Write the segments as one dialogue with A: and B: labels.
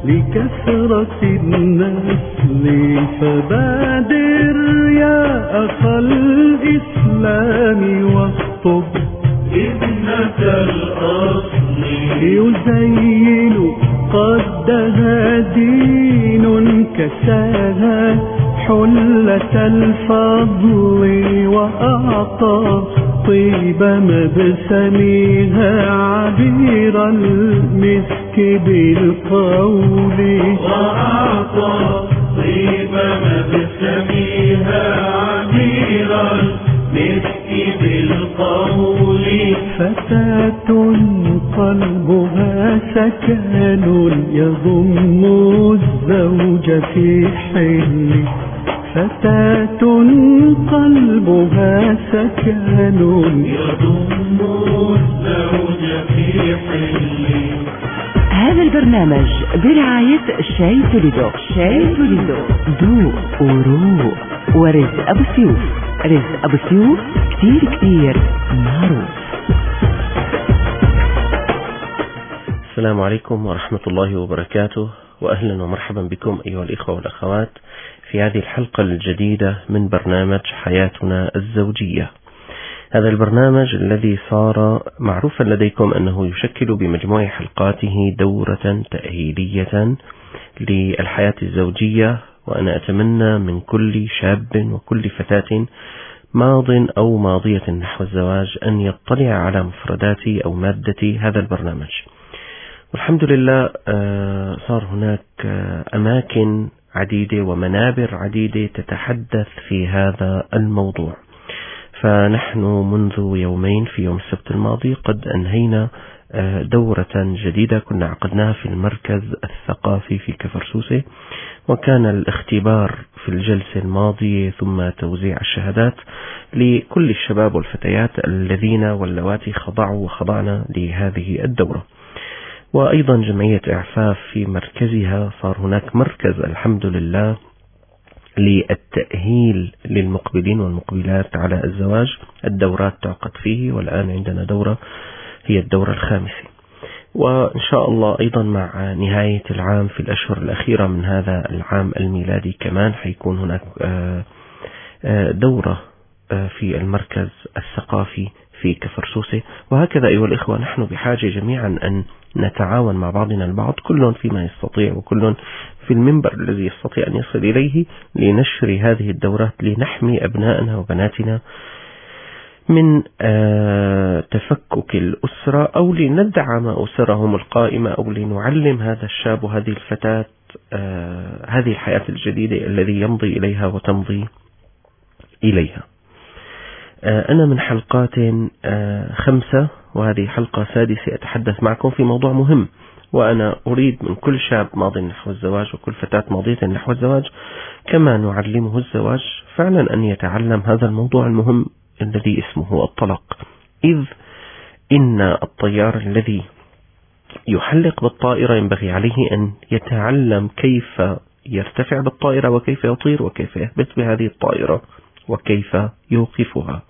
A: لكثرة النسل، فبادر يا أخا الإسلام واخطب ابنة الأصل يزين قدها دين كساها حلة الفضل، وأعطى طيب مبسمها عبير المسك بالقول، وأعطى طيب مبسمها عبير المسك بالقول. فتاة قلبها سكن يضم الزوج في حل، فتاة قلبها سكن يضم الزوج في حل.
B: هذا البرنامج برعاية شاي توليدو. شاي توليدو ذوق وروق. ورزق أبو سيوف. رزق أبو سيوف كتير معروف.
C: السلام عليكم ورحمة الله وبركاته، وأهلا ومرحبا بكم أيها الإخوة والأخوات في هذه الحلقة الجديدة من برنامج حياتنا الزوجية. هذا البرنامج الذي صار معروفا لديكم أنه يشكل بمجموع حلقاته دورة تأهيلية للحياة الزوجية، وأنا أتمنى من كل شاب وكل فتاة ماض أو ماضية نحو الزواج أن يطلع على مفردات أو مادة هذا البرنامج. والحمد لله صار هناك أماكن عديدة ومنابر عديدة تتحدث في هذا الموضوع. فنحن منذ يومين في يوم السبت الماضي قد أنهينا دورة جديدة كنا عقدناها في المركز الثقافي في كفرسوسة، وكان الاختبار في الجلسة الماضية ثم توزيع الشهادات لكل الشباب والفتيات الذين واللواتي خضعوا وخضعنا لهذه الدورة. وأيضا جمعية إعفاف في مركزها صار هناك مركز الحمد لله للتأهيل للمقبلين والمقبلات على الزواج. الدورات تعقد فيه، والآن عندنا دورة هي الدورة الخامسة، وإن شاء الله أيضا مع نهاية العام في الأشهر الأخيرة من هذا العام الميلادي كمان حيكون هناك دورة في المركز الثقافي في كفرسوسة. وهكذا أيها الإخوة نحن بحاجة جميعا أن نتعاون مع بعضنا البعض، كل فيما يستطيع وكل في المنبر الذي يستطيع أن يصل إليه لنشر هذه الدورات، لنحمي أبنائنا وبناتنا من تفكك الأسرة، أو لندعم أسرهم القائمة، أو لنعلم هذا الشاب وهذه الفتاة هذه الحياة الجديدة الذي يمضي إليها وتمضي إليها. أنا من حلقات 5 وهذه حلقة 6 أتحدث معكم في موضوع مهم، وأنا أريد من كل شاب ماضي نحو الزواج وكل فتاة ماضية نحو الزواج كما نعلمه الزواج فعلا أن يتعلم هذا الموضوع المهم الذي اسمه الطلاق. إذ إن الطيار الذي يحلق بالطائرة ينبغي عليه أن يتعلم كيف يرتفع بالطائرة وكيف يطير وكيف يهبط بهذه الطائرة وكيف يوقفها.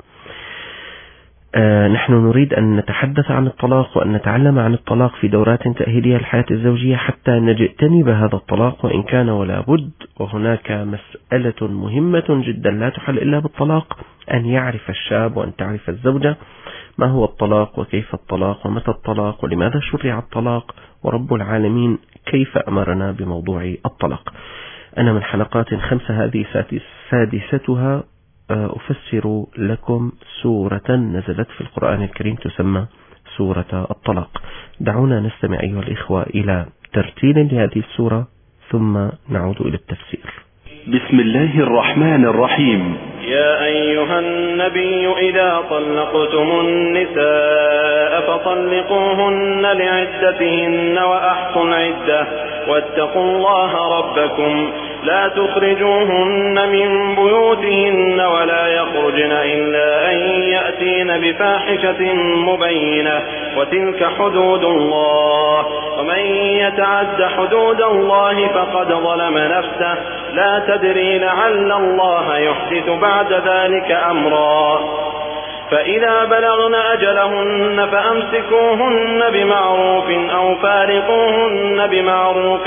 C: نحن نريد أن نتحدث عن الطلاق وأن نتعلم عن الطلاق في دورات تأهيلية للحياة الزوجية حتى نجتنب هذا الطلاق وإن كان ولا بد. وهناك مسألة مهمة جدا لا تحل إلا بالطلاق، أن يعرف الشاب وأن تعرف الزوجة ما هو الطلاق وكيف الطلاق ومتى الطلاق ولماذا شرع الطلاق، ورب العالمين كيف أمرنا بموضوع الطلاق. أنا من حلقات 5 هذه سادستها أفسر لكم سورة نزلت في القرآن الكريم تسمى سورة الطلاق. دعونا نستمع أيها الإخوة إلى ترتيل لهذه السورة ثم نعود إلى التفسير.
D: بسم الله الرحمن الرحيم.
E: يا أيها النبي إذا طلقتم النساء فطلقوهن لعدتهن وأحصوا العدة واتقوا الله ربكم لا تخرجوهن من بيوتهن ولا يخرجن إلا أن يأتين بفاحشة مبينة وتلك حدود الله ومن يتعد حدود الله فقد ظلم نفسه لا تدري لعل الله يحدث بعد ذلك أمرا. فإذا بلغن أجلهن فأمسكوهن بمعروف أو فارقوهن بمعروف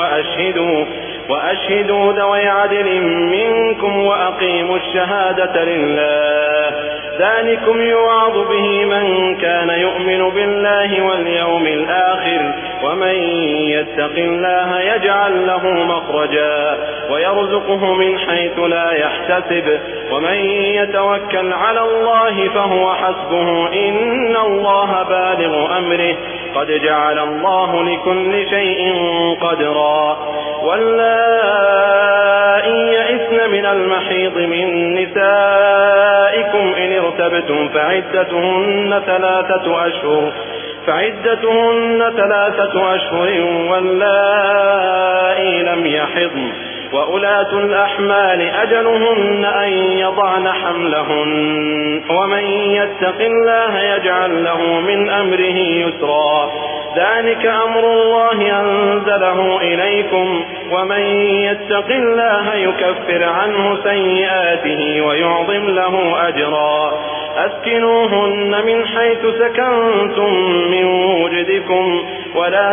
E: وأشهدوا ذوي عدل منكم وأقيموا الشهادة لله. ذلكم يوعظ به من كان يؤمن بالله واليوم الآخر ومن يتق الله يجعل له مخرجا ويرزقه من حيث لا يحتسب ومن يتوكل على الله فهو حسبه إن الله بالغ أمره قد جعل الله لكل شيء قدرا. واللائي يئسن من المحيض من نسائكم إن ارتبتم فعدتهن 3 أشهر واللائي لم يحضن وأولاة الأحمال أجلهن أن يضعن حملهن ومن يتق الله يجعل له من أمره يسرا. ذلك أمر الله أنزله إليكم ومن يتق الله يكفر عنه سيئاته ويعظم له أجرا. أسكنوهن من حيث سكنتم من وجدكم ولا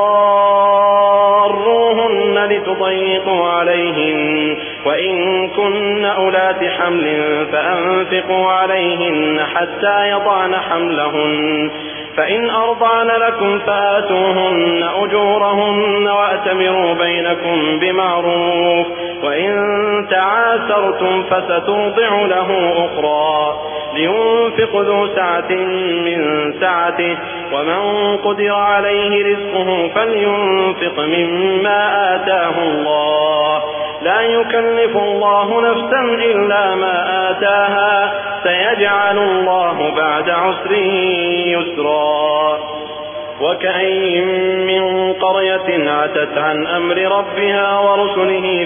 E: تضاروهن لتضيقوا عليهن وإن كن أولات حمل فأنفقوا عليهن حتى يضعن حملهن فإن أرضعن لكم فآتوهن أجورهن وأتمروا بينكم بمعروف وإن تعاسرتم فسترضع له أخرى. لينفق ذو سعة من سعته ومن قدر عليه رزقه فلينفق مما آتاه الله لا يكلف الله نفسا إلا ما آتاها سيجعل الله بعد عسر يسرا. وكأين من قرية عتت عن أمر ربها ورسله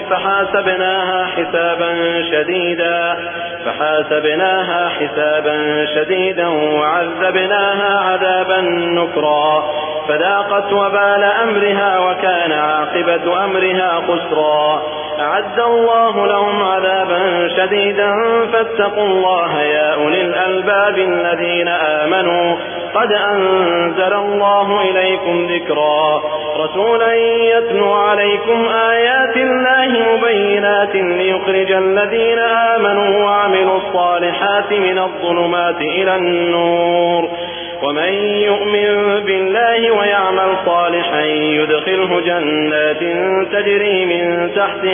E: فحاسبناها حسابا شديدا وعذبناها عذابا نكرا فذاقت وبال أمرها وكان عاقبة أمرها خسرا. أعد الله لهم عذابا شديدا فاتقوا الله يا أولي الألباب الذين آمنوا قد أنزل الله إليكم ذكرا. رسولا يتلو عليكم آيات الله مبينات ليخرج الذين آمنوا وعملوا الصالحات من الظلمات إلى النور ومن يؤمن بالله ويعمل صالحا يدخله جنات تجري من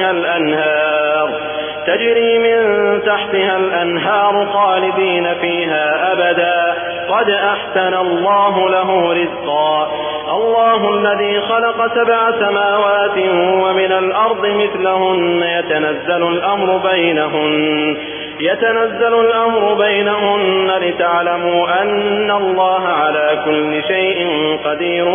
E: تحتها الأنهار خالدين فيها أبدا قد أحسن الله له رزقا. الله الذي خلق 7 سماوات ومن الأرض مثلهن يتنزل الأمر بينهن لتعلموا أن الله على كل شيء قدير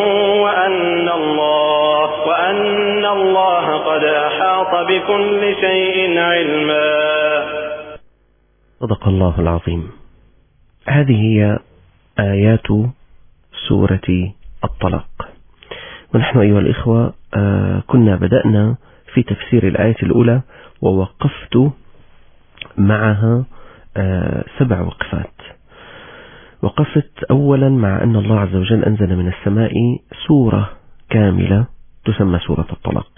E: وأن الله قد أحاط بكل شيء علما.
C: صدق الله العظيم. هذه هي آيات سورة الطلاق. ونحن أيها الإخوة كنا بدأنا في تفسير الآية الأولى ووقفت معها 7 وقفات. وقفت أولا مع أن الله عز وجل أنزل من السماء سورة كاملة تسمى سورة الطلاق.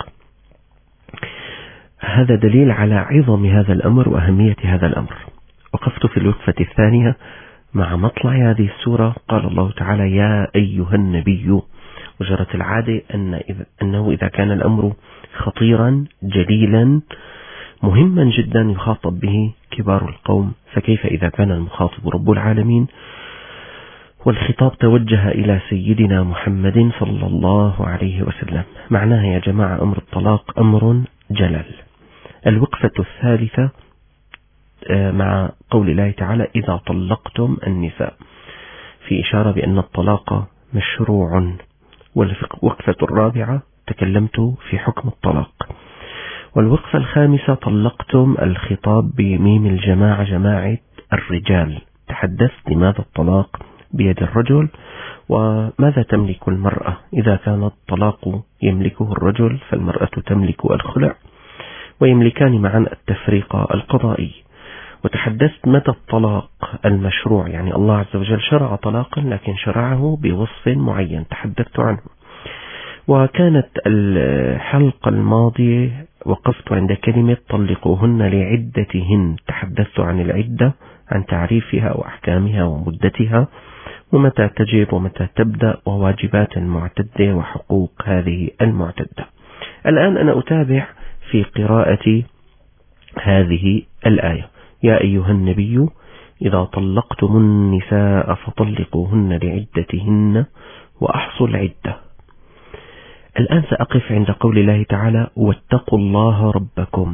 C: هذا دليل على عظم هذا الأمر وأهمية هذا الأمر. وقفت في الوقفة الثانية مع مطلع هذه السورة قال الله تعالى يا أيها النبي، وجرت العادة أنه إذا كان الأمر خطيرا جليلا مهما جدا يخاطب به كبار القوم، فكيف إذا كان المخاطب رب العالمين؟ والخطاب توجه إلى سيدنا محمد صلى الله عليه وسلم. معناها يا جماعة أمر الطلاق أمر جلل. الوقفة الثالثة مع قول الله تعالى إذا طلقتم النساء، في إشارة بأن الطلاق مشروع. والوقفة الرابعة تكلمت في حكم الطلاق. والوقفة الخامسة طلقتم الخطاب بميم الجماعة، جماعة الرجال. تحدثت لماذا الطلاق بيد الرجل وماذا تملك المرأة. إذا كان الطلاق يملكه الرجل فالمرأة تملك الخلع، ويملكان معا التفريق القضائي. وتحدثت متى الطلاق المشروع، يعني الله عز وجل شرع طلاقا لكن شرعه بوصف معين تحدثت عنه. وكانت الحلقة الماضية وقفت عند كلمة طلقوهن لعدتهن، تحدثت عن العدة، عن تعريفها وأحكامها ومدتها ومتى تجب ومتى تبدأ وواجبات المعتدة وحقوق هذه المعتدة. الآن أنا أتابع في قراءة هذه الآية: يا أيها النبي إذا طلقتم النساء فطلقوهن لعدتهن وأحصوا العدة. الآن سأقف عند قول الله تعالى: واتقوا الله ربكم.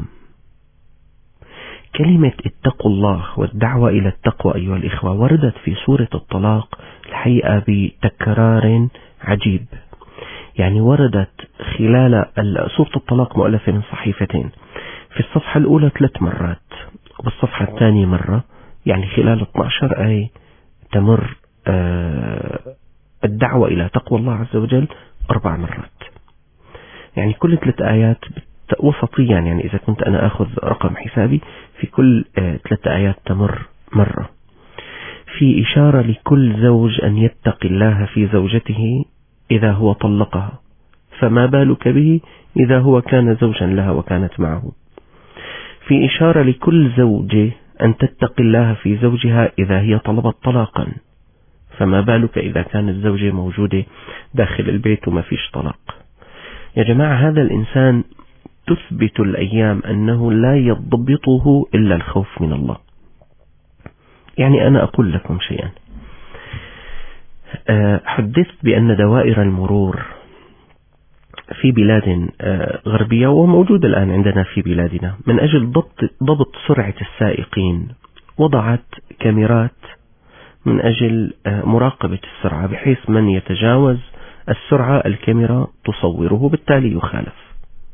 C: كلمة اتقوا الله والدعوة إلى التقوى أيها الإخوة وردت في سورة الطلاق الحقيقة بتكرار عجيب، يعني وردت خلال سورة الطلاق مؤلفة من صحيفتين، في الصفحة الأولى 3 مرات وبالصفحة الثانية مرة، يعني خلال 12 آية تمر الدعوة إلى تقوى الله عز وجل 4 مرات، يعني كل 3 آيات وسطيا، يعني إذا كنت أنا أخذ رقم حسابي في كل 3 آيات تمر مرة، في إشارة لكل زوج أن يتقي الله في زوجته إذا هو طلقها، فما بالك به إذا هو كان زوجا لها وكانت معه. في إشارة لكل زوجة أن تتقي الله في زوجها إذا هي طلبت طلاقا، فما بالك إذا كانت الزوجة موجودة داخل البيت وما فيش طلاق. يا جماعة هذا الإنسان تثبت الأيام أنه لا يضبطه إلا الخوف من الله. يعني أنا أقول لكم شيئا، حدثت بأن دوائر المرور في بلاد غربية وموجودة الآن عندنا في بلادنا من أجل ضبط سرعة السائقين وضعت كاميرات من أجل مراقبة السرعة، بحيث من يتجاوز السرعة الكاميرا تصوره بالتالي يخالف.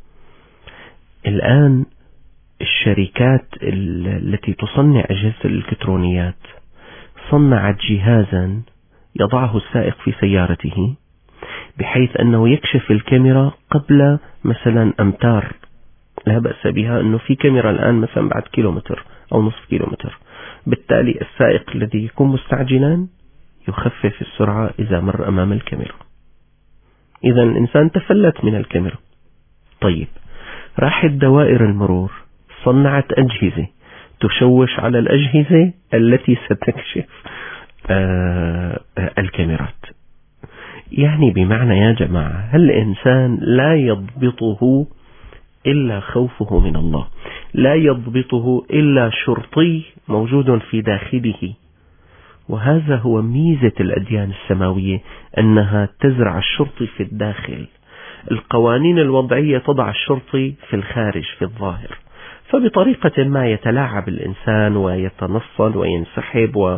C: الآن الشركات التي تصنع أجهزة الإلكترونيات صنعت جهازا يضعه السائق في سيارته بحيث أنه يكشف الكاميرا قبل مثلا أمتار، لا بأس بها أنه في كاميرا الآن مثلا بعد كيلومتر أو نصف كيلومتر، بالتالي السائق الذي يكون مستعجلا يخفف السرعة إذا مر أمام الكاميرا. إذا الإنسان تفلت من الكاميرا. طيب، راحت دوائر المرور صنعت أجهزة تشوش على الأجهزة التي ستكشف الكاميرات. يعني بمعنى يا جماعة هل الإنسان لا يضبطه إلا خوفه من الله، لا يضبطه إلا شرطي موجود في داخله. وهذا هو ميزة الأديان السماوية، أنها تزرع الشرطي في الداخل. القوانين الوضعية تضع الشرطي في الخارج في الظاهر، فبطريقة ما يتلاعب الإنسان ويتنصل وينسحب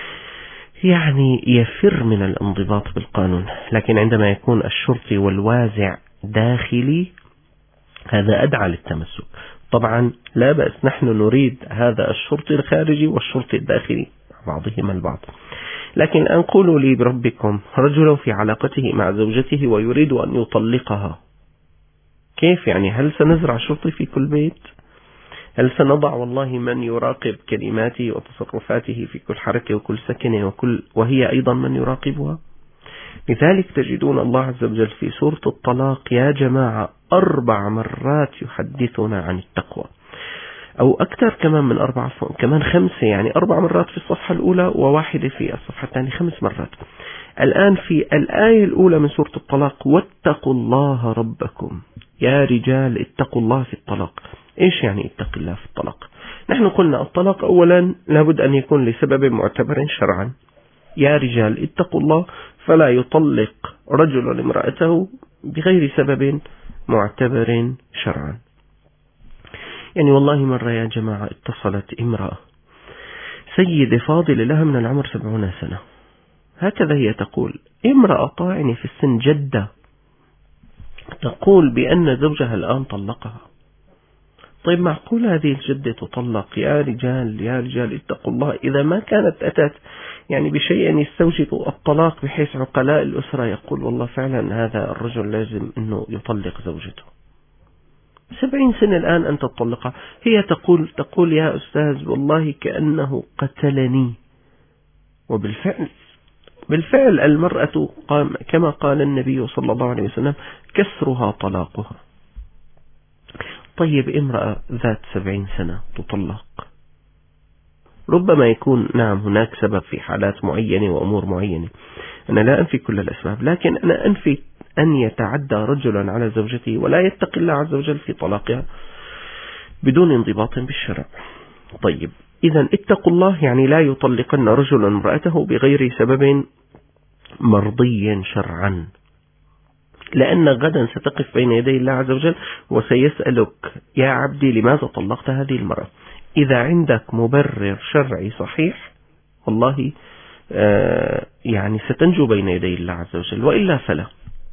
C: يعني يفر من الانضباط بالقانون. لكن عندما يكون الشرطي والوازع داخلي هذا أدعى للتمسك. طبعا لا بأس، نحن نريد هذا الشرطي الخارجي والشرطي الداخلي بعضهما البعض. لكن أن قولوا لي بربكم رجل في علاقته مع زوجته ويريد أن يطلقها، كيف يعني؟ هل سنزرع شرطي في كل بيت؟ هل سنضع والله من يراقب كلماته وتصرفاته في كل حركة وكل سكنة وهي أيضا من يراقبها؟ لذلك تجدون الله عز وجل في سورة الطلاق يا جماعة 4 مرات يحدثنا عن التقوى، أو أكثر كمان من 4، كمان 5، يعني 4 مرات في الصفحة الأولى وواحدة في الصفحة الثانية، 5 مرات. الآن في الآية الأولى من سورة الطلاق: واتقوا الله ربكم. يا رجال اتقوا الله في الطلاق. إيش يعني اتق الله في الطلاق؟ نحن قلنا الطلاق أولا لابد أن يكون لسبب معتبر شرعا. يا رجال اتقوا الله، فلا يطلق رجل امرأته بغير سبب معتبر شرعا. يعني والله مرة يا جماعة اتصلت امرأة سيدة فاضلة لها من العمر 70 سنة، هكذا هي تقول، امرأة طاعنة في السن جدة، تقول بأن زوجها الآن طلقها. طيب معقول هذه الجدة تطلق؟ يا رجال يا رجال اتقوا الله. إذا ما كانت أتت يعني بشيء يستوجب الطلاق بحيث عقلاء الأسرة يقول والله فعلا هذا الرجل لازم أنه يطلق زوجته، 70 سنة الآن أنت تطلقها. هي تقول يا أستاذ والله كأنه قتلني. بالفعل المرأة كما قال النبي صلى الله عليه وسلم كسرها طلاقها. طيب امرأة ذات 70 سنة تطلق، ربما يكون نعم هناك سبب في حالات معينة وأمور معينة، أنا لا أنفي كل الأسباب، لكن أنا أنفي أن يتعدى رجل على زوجته ولا يتقي الله عز وجل في طلاقها بدون انضباط بالشرع. طيب إذا اتقوا الله يعني لا يطلقن رجل امرأته بغير سبب مرضي شرعا، لأن غدا ستقف بين يدي الله عز وجل وسيسألك يا عبدي لماذا طلقت هذه المرأة. إذا عندك مبرر شرعي صحيح والله يعني ستنجو بين يدي الله عز وجل، وإلا فلا.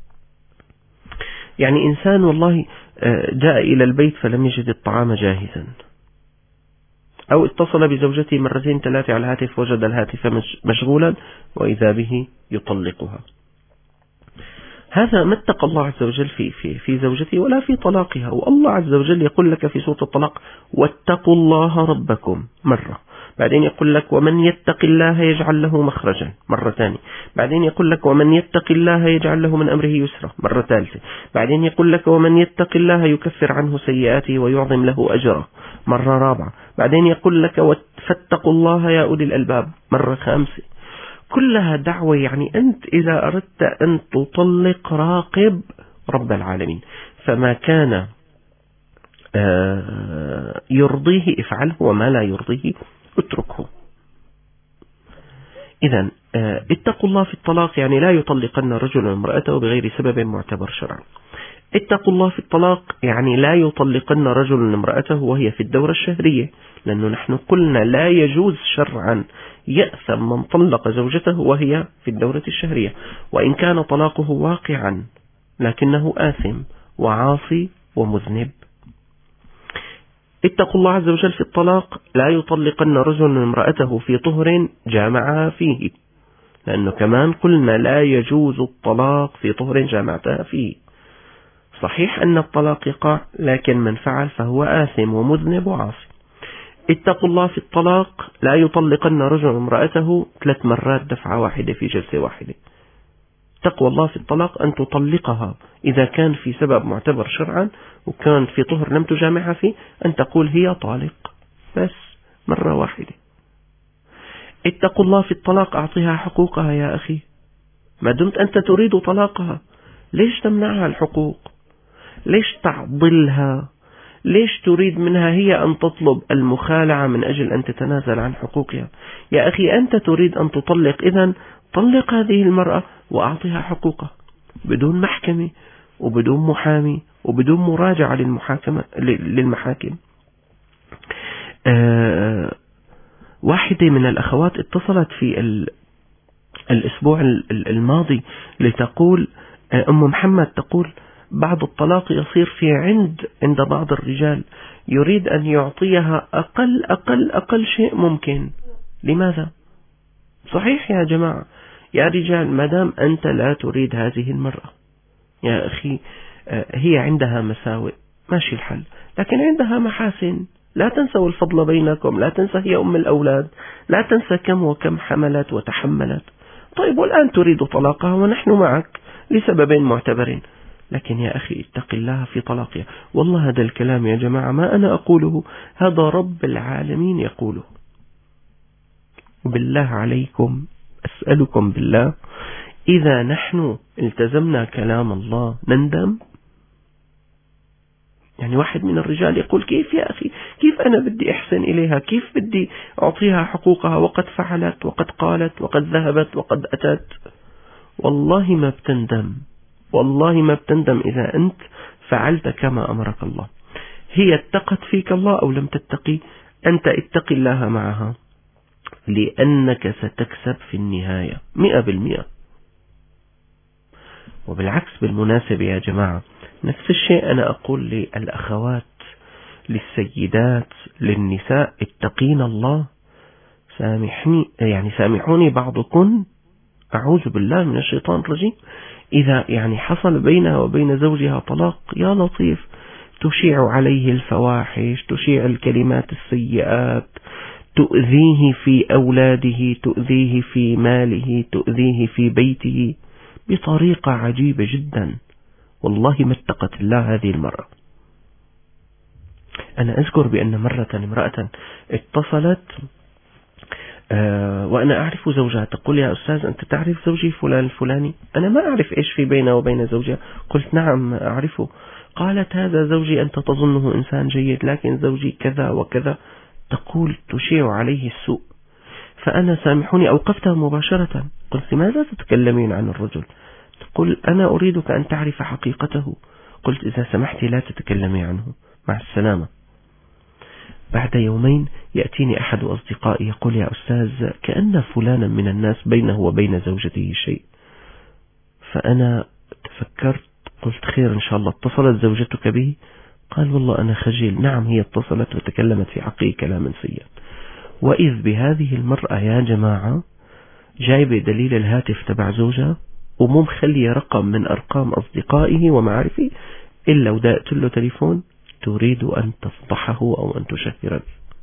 C: يعني إنسان والله جاء إلى البيت فلم يجد الطعام جاهزا، أو اتصل بزوجته مرتين 3 على الهاتف وجد الهاتف مشغولا وإذا به يطلقها. هذا ما اتقى الله عز وجل في زوجته ولا في طلاقها. والله عز وجل يقول لك في سورة الطلاق واتقوا الله ربكم مرة، بعدين يقول لك ومن يتق الله يجعل له مخرجا مرة ثانية، بعدين يقول لك ومن يتق الله يجعل له من أمره يسرا مرة ثالثة، بعدين يقول لك ومن يتق الله يكفر عنه سيئاته ويعظم له أجره مرة رابعة، بعدين يقول لك فاتقوا الله يا أولي الألباب مرة خامسة. كلها دعوة. يعني أنت إذا أردت أن تطلق راقب رب العالمين، فما كان يرضيه افعله وما لا يرضيه اتركه. إذن اتقوا الله في الطلاق يعني لا يطلقن رجل امرأته بغير سبب معتبر شرعا. اتقوا الله في الطلاق يعني لا يطلقن رجل امرأته وهي في الدورة الشهرية، لأنه نحن قلنا لا يجوز شرعا يأثم من طلق زوجته وهي في الدورة الشهرية، وإن كان طلاقه واقعا لكنه آثم وعاصي ومذنب. اتقوا الله عز وجل في الطلاق لا يطلقن رجل امرأته في طهر جامعها فيه، لأنه كمان قلنا لا يجوز الطلاق في طهر جامعتها فيه. صحيح أن الطلاق يقع، لكن من فعل فهو آثم ومذنب وعاصي. اتقوا الله في الطلاق لا يطلقن رجل امرأته 3 مرات دفعة واحدة في جلسة واحدة. تقوى الله في الطلاق أن تطلقها إذا كان في سبب معتبر شرعا وكان في طهر لم تجامعها فيه، أن تقول هي طالق بس مرة واحدة. اتقوا الله في الطلاق أعطيها حقوقها يا أخي، ما دمت أنت تريد طلاقها ليش تمنعها الحقوق؟ ليش تعضلها؟ ليش تريد منها هي أن تطلب المخالعة من أجل أن تتنازل عن حقوقها؟ يا أخي أنت تريد أن تطلق، إذن طلق هذه المرأة وأعطيها حقوقها بدون محكمة وبدون محامي وبدون مراجعة للمحاكم. واحدة من الأخوات اتصلت في الأسبوع الماضي لتقول أم محمد تقول بعد الطلاق يصير في عند بعض الرجال يريد أن يعطيها أقل شيء ممكن. لماذا؟ صحيح يا جماعة يا رجال، مادام أنت لا تريد هذه المرأة يا أخي هي عندها مساوئ ماشي الحل، لكن عندها محاسن. لا تنسوا الفضل بينكم، لا تنسى هي أم الأولاد، لا تنسى كم وكم حملت وتحملت. طيب والآن تريد طلاقها ونحن معك لسبب معتبر، لكن يا أخي اتق الله في طلاقها. والله هذا الكلام يا جماعة ما أنا أقوله، هذا رب العالمين يقوله. بالله عليكم أسألكم بالله، إذا نحن التزمنا كلام الله نندم؟ يعني واحد من الرجال يقول كيف يا أخي، كيف أنا بدي أحسن إليها، كيف بدي أعطيها حقوقها وقد فعلت وقد قالت وقد ذهبت وقد أتت. والله ما بتندم، والله ما بتندم إذا أنت فعلت كما أمرك الله. هي اتقت فيك الله أو لم تتقي، أنت اتقي الله معها، لأنك ستكسب في النهاية 100%. وبالعكس بالمناسبة يا جماعة نفس الشيء أنا أقول للأخوات، للسيدات، للنساء، اتقين الله. سامحوني بعضكن، أعوذ بالله من الشيطان الرجيم، إذا يعني حصل بينها وبين زوجها طلاق، يا لطيف تشيع عليه الفواحش، تشيع الكلمات السيئات، تؤذيه في أولاده، تؤذيه في ماله، تؤذيه في بيته بطريقة عجيبة جدا. والله ما اتقت الله هذه المرأة. أنا أذكر بأن مرة امرأة اتصلت وأنا أعرف زوجها، تقول يا أستاذ أنت تعرف زوجي فلان الفلاني؟ أنا ما أعرف إيش في بينه وبين زوجها. قلت نعم أعرفه. قالت هذا زوجي أنت تظنه إنسان جيد لكن زوجي كذا وكذا. تقول تشيع عليه السوء. فأنا سامحوني أوقفتها مباشرة. قلت لماذا تتكلمين عن الرجل؟ تقول أنا أريدك أن تعرف حقيقته. قلت إذا سمحتي لا تتكلمي عنه، مع السلامة. بعد يومين يأتيني أحد أصدقائي يقول يا أستاذ كأن فلانا من الناس بينه وبين زوجته شيء. فأنا تفكرت قلت خير إن شاء الله، اتصلت زوجتك به؟ قال والله أنا خجل. نعم هي اتصلت وتكلمت في حقه كلاما سيئا. وإذ بهذه المرأة يا جماعة جايبة دليل الهاتف تبع زوجها ومو مخلية رقم من أرقام أصدقائه ومعارفه إلا ودقت له تليفون تريد أن تفضحه أو أن تشهر به.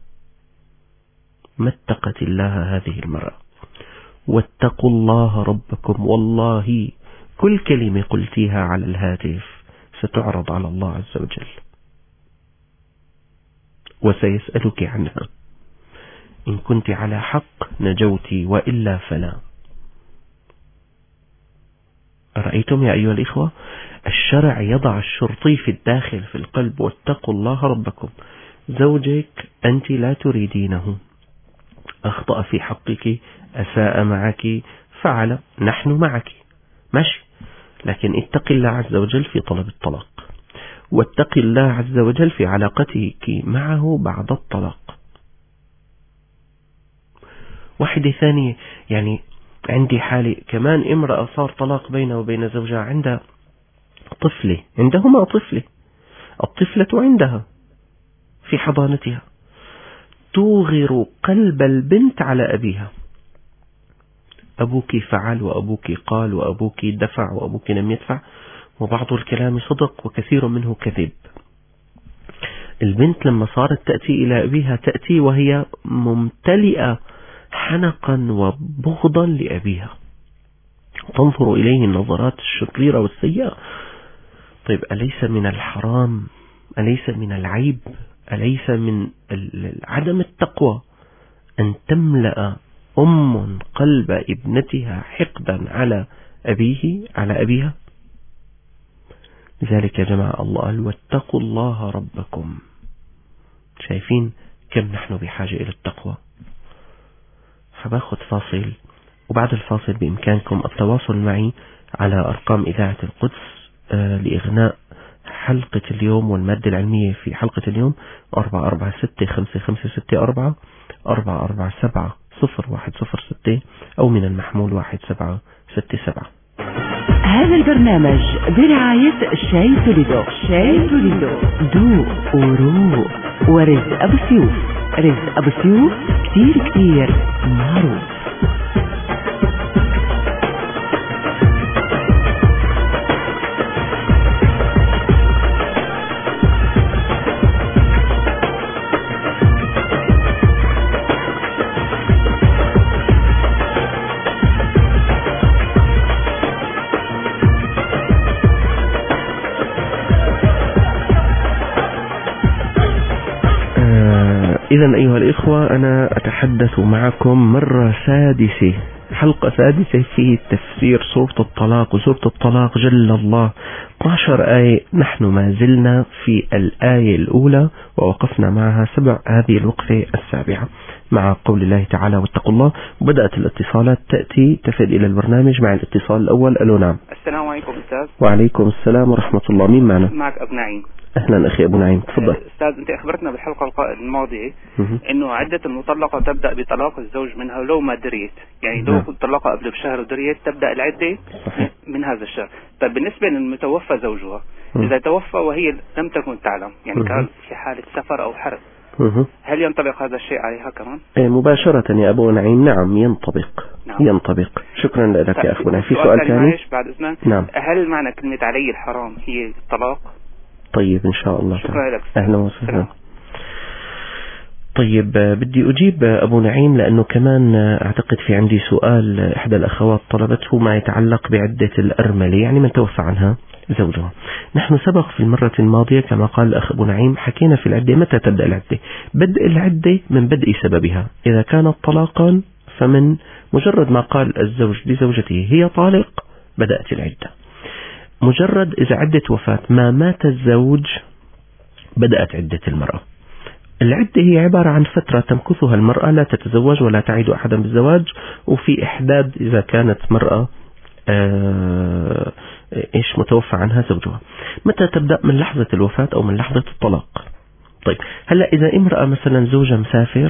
C: ما اتقت الله هذه المرأة. واتقوا الله ربكم. والله كل كلمة قلتيها على الهاتف ستعرض على الله عز وجل وسيسألك عنها. إن كنت على حق نجوت وإلا فلا. رأيتم يا أيها الإخوة؟ الشرع يضع الشرطي في الداخل في القلب. واتقوا الله ربكم. زوجك أنت لا تريدينه، أخطأ في حقك، أساء معك، فعل، نحن معك ماشي، لكن اتق الله عز وجل في طلب الطلاق، واتق الله عز وجل في علاقتك معه بعد الطلاق. واحدة ثانية يعني عندي حالي كمان امرأة صار طلاق بينه وبين زوجها، عندها طفلة، عندهما طفلة، الطفلة عندها في حضانتها، توغر قلب البنت على أبيها. أبوك فعل وأبوك قال وأبوك دفع وأبوك لم يدفع، وبعض الكلام صدق وكثير منه كذب. البنت لما صارت تأتي إلى أبيها تأتي وهي ممتلئة حنقا وبغضا لأبيها، تنظر إليه النظرات الشريرة والسيئة. طيب أليس من الحرام، أليس من العيب، أليس من عدم التقوى أن تملأ أم قلب ابنتها حقدا على أبيها؟ لذلك يا جماعة الله قال واتقوا الله ربكم. شايفين كم نحن بحاجة إلى التقوى؟ حباخد فاصل، وبعد الفاصل بإمكانكم التواصل معي على أرقام إذاعة القدس لإغناء حلقة اليوم والمادة العلمية في حلقة اليوم 446-5564 447-0106 أو من المحمول 1767.
B: هذا البرنامج برعاية شاي توليدو. شاي توليدو ذوق وروق. ورزق أبو سيوف. رزق أبو سيوف كتير معروف.
C: إذن أيها الإخوة أنا أتحدث معكم مرة سادسة، حلقة سادسة في تفسير سورة الطلاق. وسورة الطلاق جل الله 12 آية، نحن ما زلنا في الآية الأولى ووقفنا معها هذه الوقفة السابعة مع قول الله تعالى واتقوا الله. وبدأت الاتصالات تأتي تفد إلى البرنامج. مع الاتصال الأول. ألو نعم.
F: السلام عليكم أستاذ.
C: وعليكم السلام ورحمة الله. مين معنا؟
F: معك أبو نعيم.
C: أهلا أخي أبو نعيم، تفضل.
F: أستاذ أنت أخبرتنا بالحلقة الماضية إنه عدة المطلقة تبدأ بطلاق الزوج منها لو ما دريت، يعني لو طلقها قبل بشهر ودريت تبدأ العدة من هذا الشهر. طيب بالنسبة للمتوفى زوجها إذا توفى وهي لم تكن تعلم، يعني كان في حالة سفر أو حرب، هل ينطبق هذا الشيء عليها كمان؟
C: مباشرة يا أبو نعيم. نعم ينطبق. ينطبق. شكرا لك يا أخونا. في سؤال ثاني بعد إذنك؟ نعم.
F: هل معنى كلمة علي الحرام هي الطلاق؟
C: طيب إن شاء الله.
F: شكرا لك.
C: أهلا وسهلا. طيب بدي أجيب أبو نعيم، لأنه كمان أعتقد في عندي سؤال إحدى الأخوات طلبته ما يتعلق بعدة الأرملة، يعني من توفى عنها زوجها. نحن سبق في المرة الماضية كما قال الأخ أبو نعيم حكينا في العدة. متى تبدأ العدة؟ بدء العدة من بدء سببها. إذا كانت طلاقا فمن مجرد ما قال الزوج لزوجته هي طالق بدأت العدة. مجرد إذا عدة وفاة ما مات الزوج بدأت عدة المرأة. العدة هي عبارة عن فترة تمكثها المرأة لا تتزوج ولا تعيد أحدا بالزواج، وفي إحداد إذا كانت مرأة متوفى عنها زوجها. متى تبدأ؟ من لحظة الوفاة أو من لحظة الطلاق. طيب هلأ إذا امرأة مثلا زوجها مسافر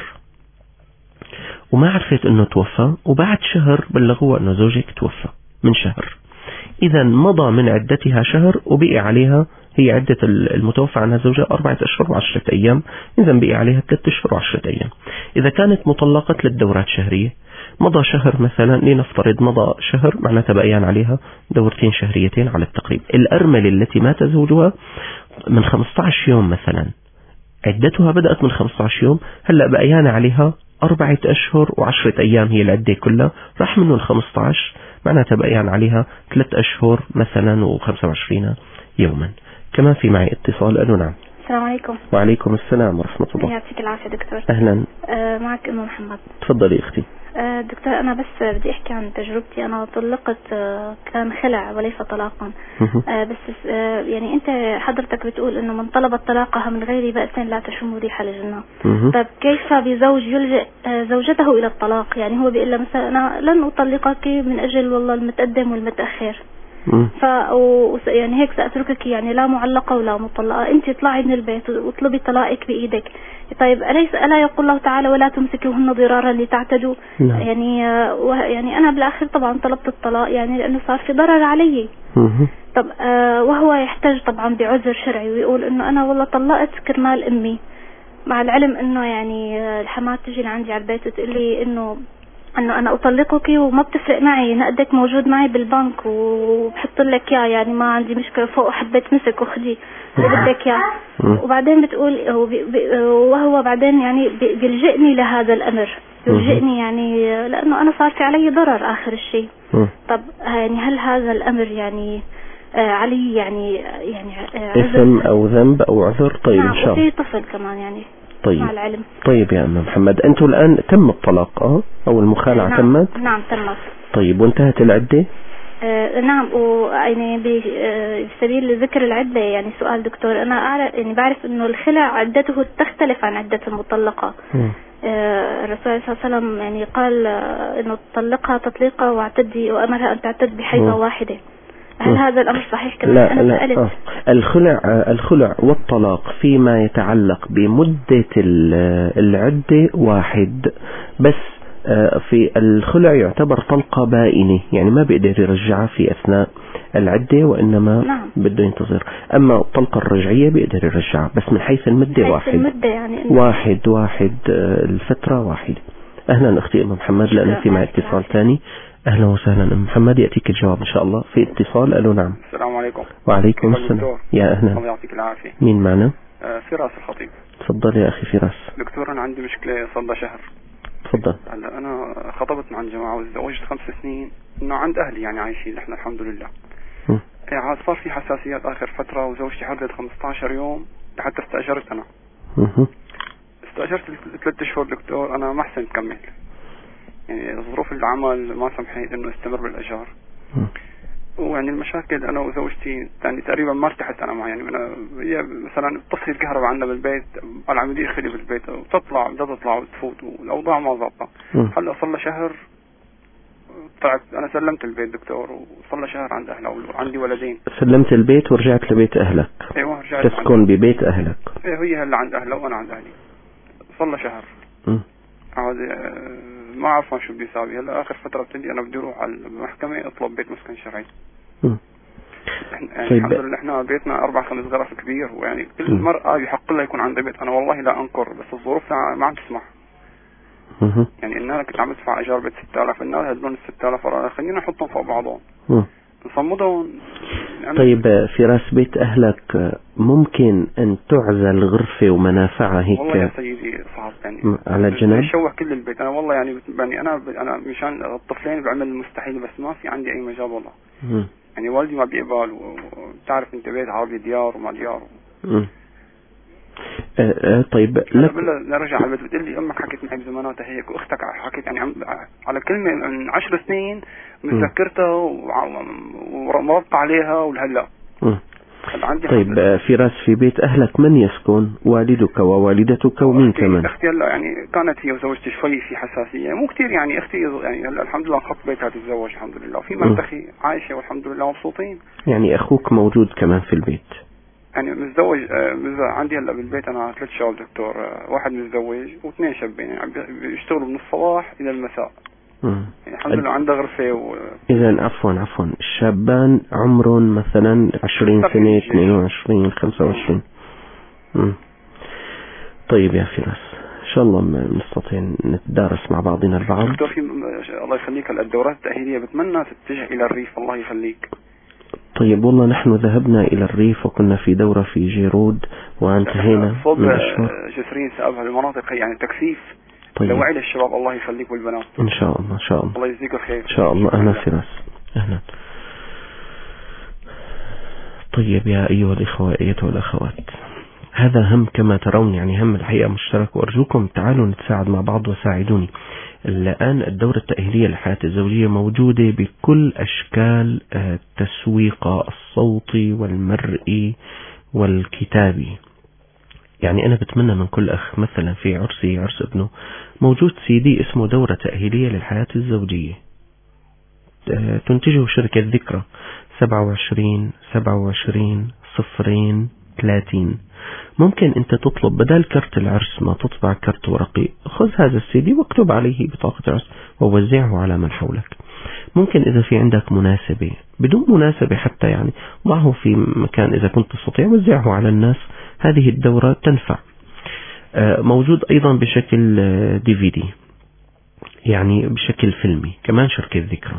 C: وما عرفت أنه توفى، وبعد شهر بلغوها أنه زوجك توفى من شهر، إذا مضى من عدتها شهر وبقي عليها، هي عدة المتوفى عنها زوجها 4 أشهر و10 أيام، إذا بقي عليها 3 أشهر و10 أيام. إذا كانت مطلقة 3 دورات شهرية، مضى شهر مثلا، لنفترض مضى شهر، معناتها بقيان عليها 2 دورتين شهريتين على التقريب. الأرملة التي مات زوجها من 15 يوم مثلا، عدتها بدأت من 15 يوم، هلأ بقيان عليها 4 أشهر و10 أيام، هي العدة كلها راح منه 15، معناتها بقيان عليها 3 أشهر مثلا و25 يوما. كمان في معي اتصال. ألو نعم.
G: السلام عليكم.
C: وعليكم السلام ورحمة الله.
G: يعطيك العافية دكتور.
C: أهلا.
G: معك أم محمد.
C: تفضلي أختي.
G: دكتور أنا بس بدي أحكي عن تجربتي. أنا طلقت، كان خلع وليس طلاقا. بس يعني أنت حضرتك بتقول إنه من طلب طلاقها من غير بأس لا تشم ريح الجنة. طيب كيف بزوج يلجأ زوجته إلى الطلاق؟ يعني هو بيقول لها مثلا أنا لن أطلقك من أجل والله المتقدم والمتأخر، يعني هيك سأتركك، يعني لا معلقة ولا مطلقة، أنت اطلعي من البيت واطلبي طلاقك بإيدك. طيب ألا يقول الله تعالى ولا تمسكوهن ضرارا لتعتدوا؟ يعني أنا بالآخر طبعا طلبت الطلاق، يعني لأنه صار في ضرر علي. طب وهو يحتاج طبعا بعذر شرعي ويقول إنه أنا والله طلقت كرمال أمي، مع العلم إنه يعني الحماة تجي لعندي على البيت وتقول لي إنه أنا أطلقك وما بتفرق معي، نقدك موجود معي بالبنك وبحط لك إياه، يعني ما عندي مشكلة، فوق حبة مسك وخدي اللي بدك إياه. وبعدين بتقول وهو بعدين يعني بيلجئني لهذا الأمر، يلجئني يعني لأنه أنا صار في علي ضرر آخر الشيء. طب يعني هل هذا الأمر يعني علي يعني
C: اسم أو ذنب أو عذر؟ طيب إن شاء الله.
G: وفي طفل كمان يعني.
C: طيب.
G: مع العلم.
C: طيب يا أم محمد، أنتوا الآن تم الطلاق أو المخالعة؟ تمت؟
G: نعم تمت.
C: طيب وانتهت العدة؟
G: نعم. ويعني بسبيل ذكر العدة، يعني سؤال دكتور، أنا أعرف يعني بعرف إنه الخلع عدته تختلف عن عدة المطلقة. الرسول صلى الله عليه وسلم يعني قال إنه طلقها تطليقة واعتدي، وأمرها أن تعتد بحيضة واحدة. هل هذا الأمر صحيح كمان؟
C: لا أنا سألت. الخلع والطلاق فيما يتعلق بمدة العدة واحد، بس في الخلع يعتبر طلقة بائنة، يعني ما بيقدر يرجعها في أثناء العدة، وإنما بده ينتظر. أما الطلقة الرجعية بيقدر يرجعها، بس من حيث المدة واحد.
G: المدة يعني
C: واحد الفترة واحدة. أهلا أختي أم محمد، لأنه في معي اتصال ثاني. أهلا وسهلا أم محمد، يأتيك الجواب إن شاء الله. في اتصال. ألو نعم.
H: السلام عليكم.
C: وعليكم السلام. يا أهلا.
H: الله يعطيك العافية.
C: مين معنا؟
H: فراس الخطيب.
C: تفضل يا أخي فراس.
H: دكتور أنا عندي مشكلة صار لها شهر.
C: تفضل.
H: هلا أنا خطبت مع الجماعة وتزوجت 5 سنين، إنه عند أهلي يعني عايشين إحنا الحمد لله. يعني صار في حساسيات آخر فترة، وزوجتي حضرت 15 يوم لحتى استأجرت أنا. استأجرت 3 أشهر دكتور، أنا ما حسنت كمل، يعني ظروف العمل ما سمحت إنه استمر بالأجار. ويعني المشاكل أنا وزوجتي يعني تقريبا ما ارتحت أنا معي، يعني أنا مثلا تصل الكهرباء عندنا بالبيت، العمودية خلي بالبيت وتطلع بدها تطلع وتفوت، والأوضاع ما ضابطة. هلا صار لها شهر طلعت أنا سلمت البيت دكتور، وصار لها شهر عند أهلها وعندي ولدين.
C: سلمت البيت ورجعت لبيت أهلك؟
H: أيوة رجعت.
C: تسكن ببيت أهلك؟
H: إيه هي هلا عند أهلها وأنا عند أهلي. صار لها شهر. عاد ما عارفة شو بدي أسوي. هلا آخر فترة بتدي أنا بدي أروح على المحكمة أطلب بيت مسكن شرعي. يعني الحمد لله إحنا بيتنا 4-5 غرف كبير، ويعني كل مرأة يحق لها يكون عندها بيت. أنا والله لا أنكر، بس الظروف ما عم تسمح. يعني إن أنا كنت عم بدفع إيجار بيت 6000، الناس هدلون 6000 خلينا نحطهم فوق بعضهم نصمدهم
C: طيب فراس، بيت أهلك ممكن أن تعزل غرفة ومنافعها هيك؟
H: والله يا سيدي صعب يعني
C: على الجنب
H: يشوه كل البيت. أنا والله يعني أنا مشان الطفلين بعمل المستحيل، بس ما في عندي أي مجال والله. يعني والدي ما بيقبل، وتعرف أنت بيت عربي ديار وما ديار.
C: طيب
H: نرجع على البيت. بتقول لي أمك حكت معي بزماناتها هيك، وأختك حكت يعني على كلمة من 10 سنين متذكرتها ومربط عليها ولهلا.
C: طيب فراس، في بيت أهلك من يسكن؟ والدك ووالدتك ومين كمان؟
H: أختي هلا يعني كانت هي وزوجتي شوي في حساسية، مو كتير يعني. أختي يعني هلا الحمد لله خط بيتها تتزوج الحمد لله، وفي مرت أخي عايشة والحمد لله مبسوطين. يعني
C: أخوك موجود كمان في البيت؟
H: يعني متزوج. عندي هلا بالبيت أنا 3 شباب دكتور، واحد متزوج و2 شابين يعني بيشتغلوا من الصباح إلى المساء. يعني الحمد لله عنده غرفة
C: إذا عفوا الشابان عمرهم مثلا 20 سنة 22 25. طيب يا فراس، إن شاء الله نستطيع نتدارس مع بعضنا البعض.
H: دكتور الله يخليك، الدورات التأهيلية بتمنى تتجه إلى الريف، الله يخليك.
C: طيب والله نحن ذهبنا إلى الريف وكنا في دورة في جيرود وانتهينا من أشهر.
H: جسرين سأبها المناطق يعني تكثيف.
C: طيب.
H: لوعي للشباب الله يخليك والبنات.
C: إن شاء الله إن شاء الله.
H: الله يجزيك الخير.
C: إن شاء الله. أهلا فراس، أهلا. طيب يا أيها الإخوة أيتها الأخوات، هذا هم كما ترون، يعني هم الحقيقة مشترك، وأرجوكم تعالوا نتساعد مع بعض وساعدوني. الآن الدورة التأهيلية للحياة الزوجية موجودة بكل أشكال التسويق الصوتي والمرئي والكتابي. يعني أنا بتمنى من كل أخ مثلا في عرسي عرس ابنه موجود CD اسمه دورة تأهيلية للحياة الزوجية، تنتجه شركة ذكرى 27/27/030. ممكن أنت تطلب بدل كرت العرس ما تطبع كرت ورقي، خذ هذا الCD واكتب عليه بطاقة عرس ووزعه على من حولك. ممكن إذا في عندك مناسبة، بدون مناسبة حتى، يعني ضعه في مكان إذا كنت تستطيع، وزعه على الناس. هذه الدورة تنفع. موجود أيضا بشكل DVD، يعني بشكل فيلمي كمان، شركة ذكرى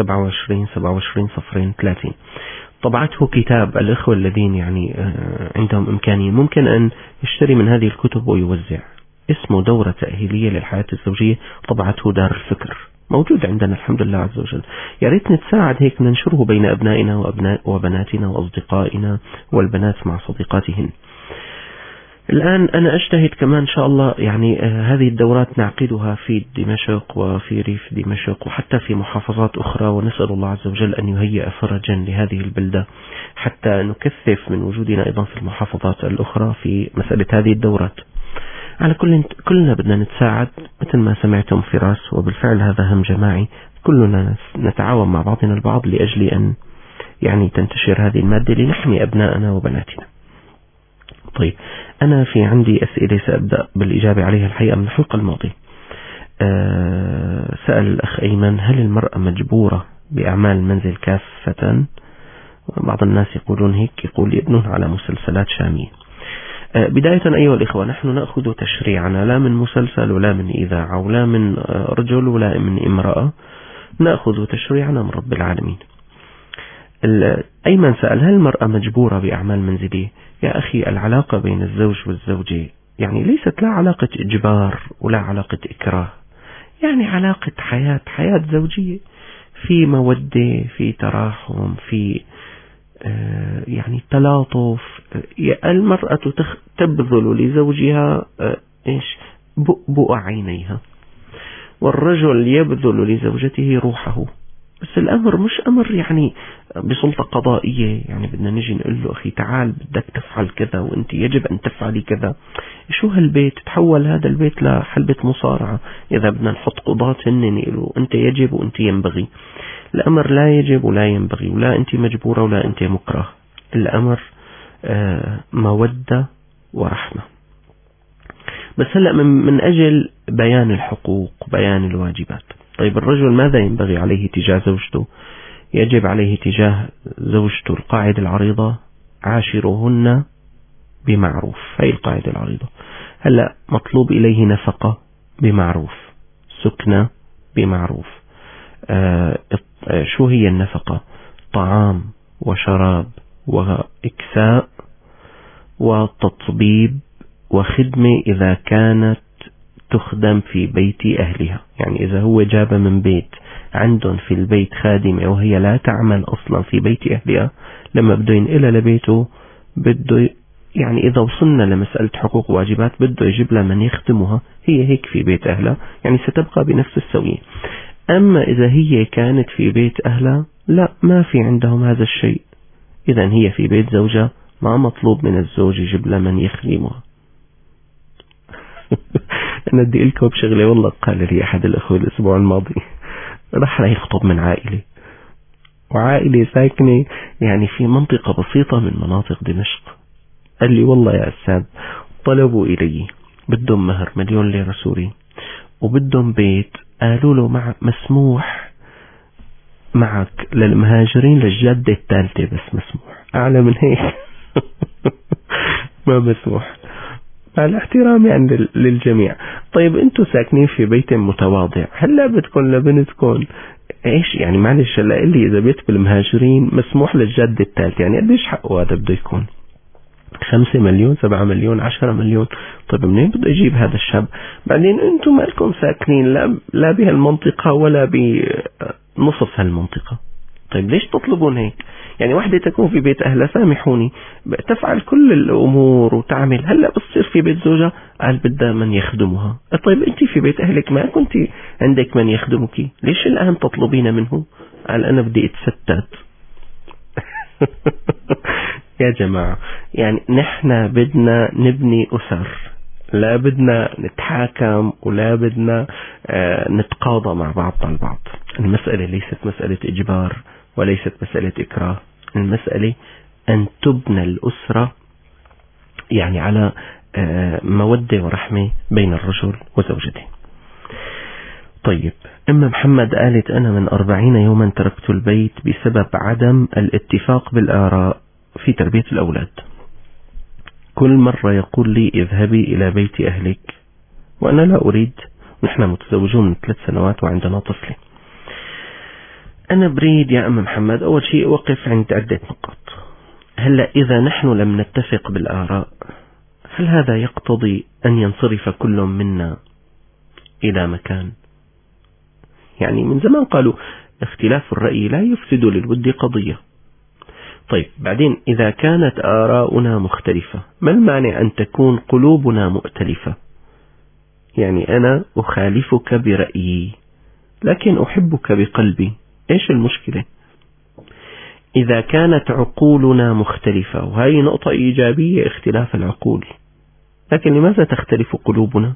C: 27/27/030. طبعته كتاب. الإخوة الذين يعني عندهم إمكانية ممكن أن يشتري من هذه الكتب ويوزع. اسمه دورة تأهيلية للحياة الزوجية، طبعته دار الفكر، موجود عندنا الحمد لله عز وجل. يا ريت نتساعد هيك ننشره بين أبنائنا وبناتنا وأصدقائنا والبنات مع صديقاتهن. الآن أنا أجتهد كمان إن شاء الله، يعني هذه الدورات نعقدها في دمشق وفي ريف دمشق وحتى في محافظات أخرى، ونسأل الله عز وجل أن يهيئ فرجا لهذه البلدة حتى نكثف من وجودنا أيضا في المحافظات الأخرى في مسألة هذه الدورات. على كلنا بدنا نتساعد مثل ما سمعتم فراس، وبالفعل هذا هم جماعي، كلنا نتعاون مع بعضنا البعض لأجل أن يعني تنتشر هذه المادة لنحمي أبنائنا وبناتنا. طيب أنا في عندي أسئلة سأبدأ بالإجابة عليها الحقيقة من الحلقة الماضية. سأل الأخ أيمن: هل المرأة مجبورة بأعمال المنزل كافة؟ بعض الناس يقولون هيك، يقول يبنون على مسلسلات شامية. بداية أيها الإخوة، نحن نأخذ تشريعنا لا من مسلسل ولا من إذاعة ولا من رجل ولا من امرأة، نأخذ تشريعنا من رب العالمين. أيمن سأل: هل المرأة مجبورة بأعمال منزلية؟ يا أخي، العلاقة بين الزوج والزوجة يعني ليست لا علاقة إجبار ولا علاقة إكراه، يعني علاقة حياة زوجية، في مودة، في تراحم، في يعني تلاطف. المرأة تبذل لزوجها بؤبؤ عينيها، والرجل يبذل لزوجته روحه. بس الأمر مش أمر يعني بسلطة قضائية، يعني بدنا نجي نقول له أخي تعال بدك تفعل كذا وأنت يجب أن تفعلي كذا. شو هالبيت؟ تحول هذا البيت لحلبة مصارعة إذا بدنا نحط قضاة هن يقولوا أنت يجب وأنت ينبغي. الأمر لا يجب ولا ينبغي، ولا أنت مجبورة ولا أنت مكره. الأمر مودة ورحمة. بس هلأ من أجل بيان الحقوق، بيان الواجبات. طيب الرجل ماذا ينبغي عليه تجاه زوجته؟ يجب عليه تجاه زوجته القاعدة العريضة: عاشروهن بمعروف. هي القاعدة العريضة. هلأ مطلوب إليه نفقة بمعروف، سكنة بمعروف. شو هي النفقة؟ طعام وشراب وإكساء وتطبيب وخدمة إذا كانت تخدم في بيت أهلها. يعني إذا هو جاب من بيت عندهم في البيت خادمة وهي لا تعمل أصلا في بيت أهلها، لما بده ينقلها لبيته بده يعني إذا وصلنا لمسألة حقوق وواجبات بده يجيب لها من يخدمها، هي هيك في بيت أهلها يعني ستبقى بنفس السوية. أما إذا هي كانت في بيت أهلها لا، ما في عندهم هذا الشيء. إذا هي في بيت زوجها ما مطلوب من الزوج يجيب لها من يخدمها. أنا بدي لكم بشغلة، والله قال لي أحد الأخوة الأسبوع الماضي راح يخطب من عائلة، وعائلة ساكنة يعني في منطقة بسيطة من مناطق دمشق. قال لي والله يا أستاذ طلبوا إلي بدهم مهر 1,000,000 ليرة سوري، وبدهم بيت قالوا له مسموح معك للمهاجرين للجادة الثالثة بس مسموح، أعلى من هيك ما مسموح، على احترام يعني للجميع. طيب انتوا ساكنين في بيت متواضع، هلا بدكم لبنتكم ايش يعني؟ معلش هلا اللي اذا بيت بالمهاجرين مسموح للجد الثالث، يعني قديش حقه هذا بده يكون؟ 5 مليون 7 مليون 10 مليون؟ طيب منين بده يجيب هذا الشاب؟ بعدين انتم ما لكم ساكنين لا بهالمنطقة ولا بنصف هالمنطقة. طيب ليش تطلبون هيك؟ يعني واحدة تكون في بيت أهلها سامحوني تفعل كل الأمور وتعمل، هلأ بتصير في بيت زوجها قال بدها من يخدمها. طيب أنت في بيت أهلك ما كنت عندك من يخدمك، ليش الآن تطلبين منه؟ قال أنا بدي أتستت. يا جماعة يعني نحن بدنا نبني أسر، لا بدنا نتحاكم ولا بدنا نتقاضى مع بعضنا البعض. المسألة ليست مسألة إجبار وليست مسألة إكراه، المسألة أن تبنى الأسرة يعني على مودة ورحمة بين الرجل وزوجته. طيب أم محمد قالت أنا من 40 يوما تركت البيت بسبب عدم الاتفاق بالآراء في تربية الأولاد. كل مرة يقول لي اذهبي إلى بيت أهلك وأنا لا أريد، نحن متزوجون من 3 سنوات وعندنا طفل. أنا بريد يا أم محمد أول شيء وقف عند عدة نقاط. هلأ إذا نحن لم نتفق بالآراء هل هذا يقتضي أن ينصرف كل منا إلى مكان؟ يعني من زمان قالوا اختلاف الرأي لا يفسد للود قضية. طيب بعدين إذا كانت آراؤنا مختلفة ما المانع أن تكون قلوبنا مؤتلفة؟ يعني أنا أخالفك برأيي لكن أحبك بقلبي، إيش المشكلة؟ إذا كانت عقولنا مختلفة، وهي نقطة إيجابية اختلاف العقول، لكن لماذا تختلف قلوبنا؟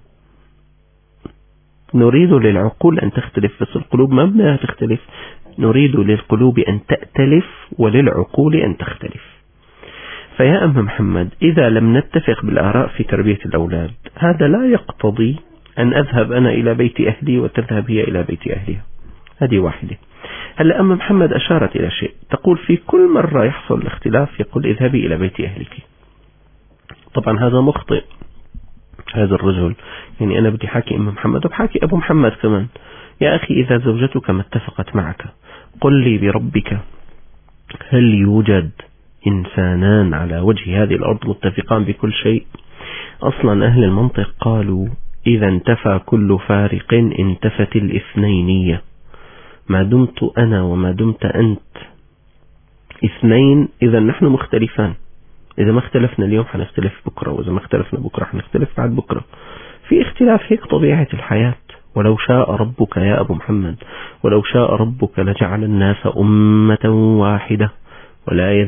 C: نريد للعقول أن تختلف بس القلوب ما بدها تختلف، نريد للقلوب أن تأتلف وللعقول أن تختلف. فيا أم محمد إذا لم نتفق بالآراء في تربية الأولاد هذا لا يقتضي أن أذهب أنا إلى بيت أهلي وتذهب هي إلى بيت أهلها. هذه واحدة. هلا أم محمد أشارت إلى شيء، تقول في كل مرة يحصل الاختلاف يقول اذهبي إلى بيت أهلك. طبعا هذا مخطئ. هذا الرجل يعني أنا بدي حاكي أم محمد وبحاكي أبو محمد كمان، يا أخي إذا زوجتك ما اتفقت معك قل لي بربك هل يوجد إنسانان على وجه هذه الأرض متفقان بكل شيء؟ أصلا أهل المنطق قالوا إذا انتفى كل فارق انتفت الاثنينية. ما دمت أنا وما دمت أنت اثنين إذا نحن مختلفان. إذا ما اختلفنا اليوم حنختلف بكرة، وإذا ما اختلفنا بكرة حنختلف بعد بكرة. في اختلاف، هيك طبيعة الحياة. ولو شاء ربك يا أبو محمد ولو شاء ربك لجعل الناس أمة واحدة ولا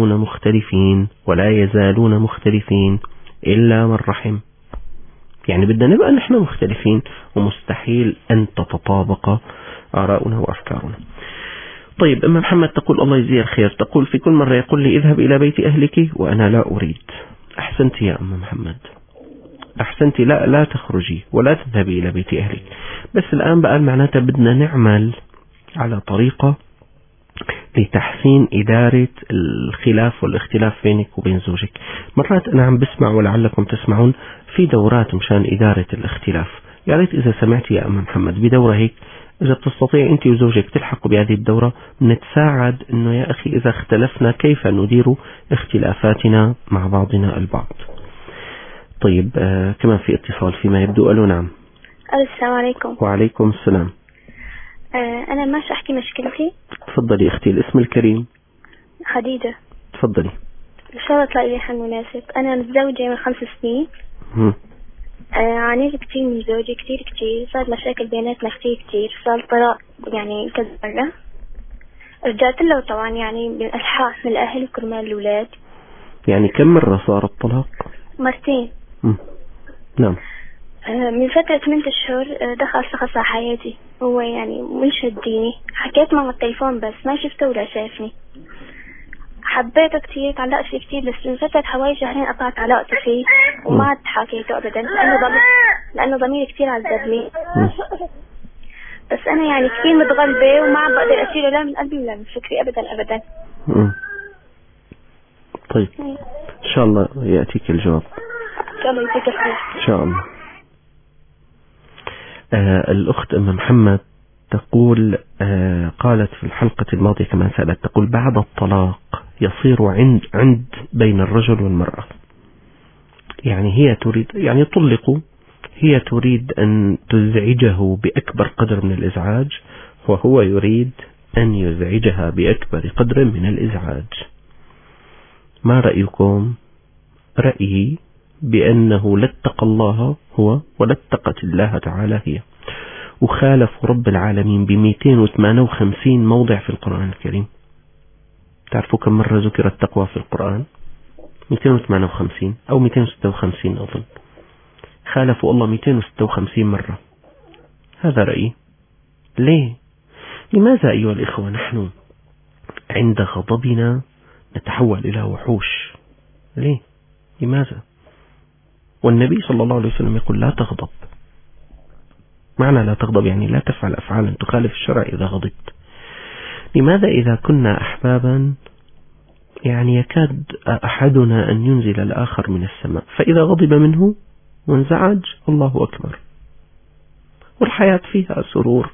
C: يزالون مختلفين إلا من رحم. يعني بدنا نبقى نحن مختلفين ومستحيل أن تتطابق آراؤنا وأفكارنا. طيب أم محمد تقول الله يجزيها الخير، تقول في كل مرة يقول لي اذهب إلى بيت أهلك وأنا لا أريد. أحسنت يا أم محمد، أحسنتي، لا تخرجي ولا تذهبي إلى بيت أهلك. بس الآن بقى معناتها بدنا نعمل على طريقة لتحسين إدارة الخلاف والاختلاف بينك وبين زوجك. مرات أنا عم بسمع ولعلكم تسمعون في دورات مشان إدارة الاختلاف. يا ريت إذا سمعت يا أم محمد بدورة هيك إذا بتستطيع أنت وزوجك تلحقوا بهذه الدورة نتساعد أنه يا أخي إذا اختلفنا كيف ندير اختلافاتنا مع بعضنا البعض. طيب كمان في اتصال فيما يبدو. ألو نعم.
I: السلام عليكم.
C: وعليكم السلام.
I: أنا ماشي أحكي مشكلتي.
C: تفضلي أختي. الاسم الكريم؟
I: خديجة.
C: تفضلي.
I: إن شاء الله تلاقي لي حل مناسب. أنا متزوجة من 5 سنين. عانيت كتير من زوجي كتير صار مشاكل بيناتنا كتير صار طلاق يعني كذا مرة. رجعت له طبعا يعني بالألحاح من الأهل وكرمال الأولاد.
C: يعني كم مرة صار الطلاق؟
I: 2 مرات.
C: نعم.
I: من فترة 8 أشهر دخل شخص على حياتي، هو يعني مش هديني، حكيت معه التليفون بس ما شفته ولا شافني. حبيته كتير، تعلقت فيه كتير، بس من فترة حوالي 2 شهر قطعت علاقتي فيه وما عاد حكيته أبدا لأنه ضميري كتير عذبني. بس أنا يعني كتير متغلبة وما عم بقدر أشيله لا من قلبي ولا من فكري أبدا.
C: طيب إن شاء الله يأتيك الجواب.
I: إن شاء الله يأتيك الخير.
C: إن شاء الله. الأخت أم محمد تقول قالت في الحلقة الماضية كما سألت، تقول بعد الطلاق يصير عند بين الرجل والمرأة. يعني هي تريد، يعني طلقوا، هي تريد أن تزعجه بأكبر قدر من الإزعاج وهو يريد أن يزعجها بأكبر قدر من الإزعاج. ما رأيكم؟ رأيي بأنه لا اتقى الله هو ولا اتقت الله تعالى هي، وخالف رب العالمين ب258 موضع في القرآن الكريم. تعرفوا كم مرة ذكر التقوى في القرآن؟ 258 أو 256 أظن. خالفوا الله 256 مرة. هذا رأيي. ليه؟ لماذا أيها الإخوة نحن عند غضبنا نتحول إلى وحوش؟ ليه؟ لماذا؟ والنبي صلى الله عليه وسلم يقول لا تغضب. معنى لا تغضب يعني لا تفعل أفعالا تخالف الشرع إذا غضبت. لماذا إذا كنا أحبابا يعني يكاد أحدنا أن ينزل الآخر من السماء، فإذا غضب منه وانزعج الله أكبر، والحياة فيها سرور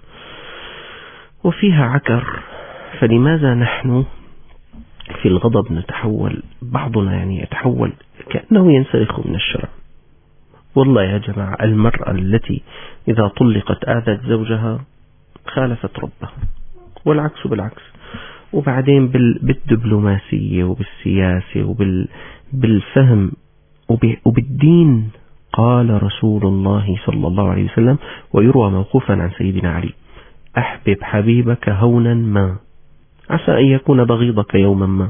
C: وفيها عكر، فلماذا نحن في الغضب نتحول، بعضنا يعني يتحول كأنه ينسلخ من الشرع؟ والله يا جماعة المرأة التي إذا طلقت آذت زوجها خالفت ربها، والعكس بالعكس. وبعدين بالدبلوماسية وبالسياسة وبالفهم وبالدين قال رسول الله صلى الله عليه وسلم، ويروى موقوفا عن سيدنا علي: أحبب حبيبك هونا ما عسى أن يكون بغيضك يوما ما،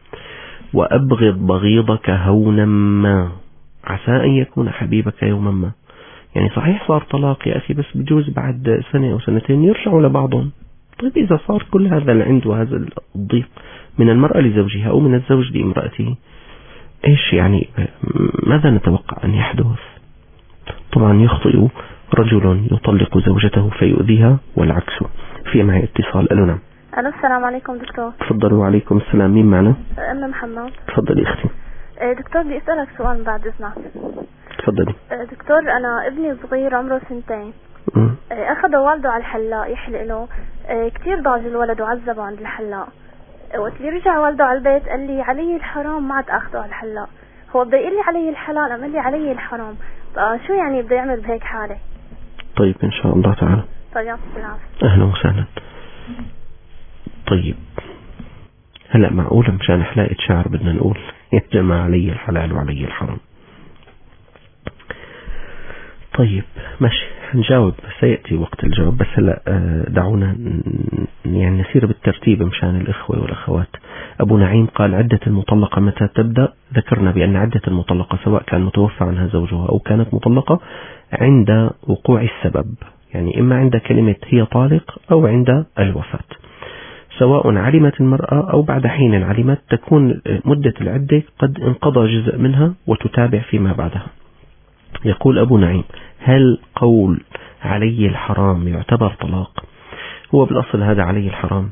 C: وأبغض بغيضك هونا ما عسى أن يكون حبيبك يوما ما. يعني صحيح صار طلاق يا أخي، بس بجوز بعد 1 أو 2 يرجعوا لبعضهم. طيب إذا صار كل هذا العند وهذا الضيق من المرأة لزوجها أو من الزوج لامرأته، إيش يعني ماذا نتوقع أن يحدث؟ طبعا يخطئ رجل يطلق زوجته فيؤذيها والعكس. في معي اتصال. ألو نعم.
I: ألو السلام عليكم دكتور.
C: تفضلوا. وعليكم السلام. مين معنا؟
I: أم محمد.
C: تفضلي أختي.
I: دكتور بدي أسألك سؤال بعد إذنك.
C: تفضلي.
I: دكتور أنا ابني صغير عمره 2 سنين. أخذ والده على الحلاق يحلق له. كتير ضاج الولد وعذبه عند الحلاق. وقت اللي رجع والده على البيت قال لي علي الحرام ما عاد أخذه على الحلاق. هو بده يقول لي علي الحلال، قال لي علي الحرام. شو يعني بده يعمل بهيك حالة؟
C: طيب إن شاء الله تعالى.
I: طيب يعطيك العافية.
C: أهلا وسهلا. طيب هلأ معقولة مشان حلاقة شعر بدنا نقول يا جماعة علي الحلال وعلي الحرام؟ طيب ماشي نجاوب، سيأتي وقت الجواب، بس هلأ دعونا يعني نسير بالترتيب مشان الإخوة والأخوات. أبو نعيم قال عدة المطلقة متى تبدأ؟ ذكرنا بأن عدة المطلقة سواء كان متوفى عنها زوجها أو كانت مطلقة عند وقوع السبب، يعني إما عند كلمة هي طالق أو عند الوفاة، سواء علمت المرأة أو بعد حين علمت، تكون مدة العدة قد انقضى جزء منها وتتابع فيما بعدها. يقول أبو نعيم: هل قول علي الحرام يعتبر طلاق؟ هو بالأصل هذا علي الحرام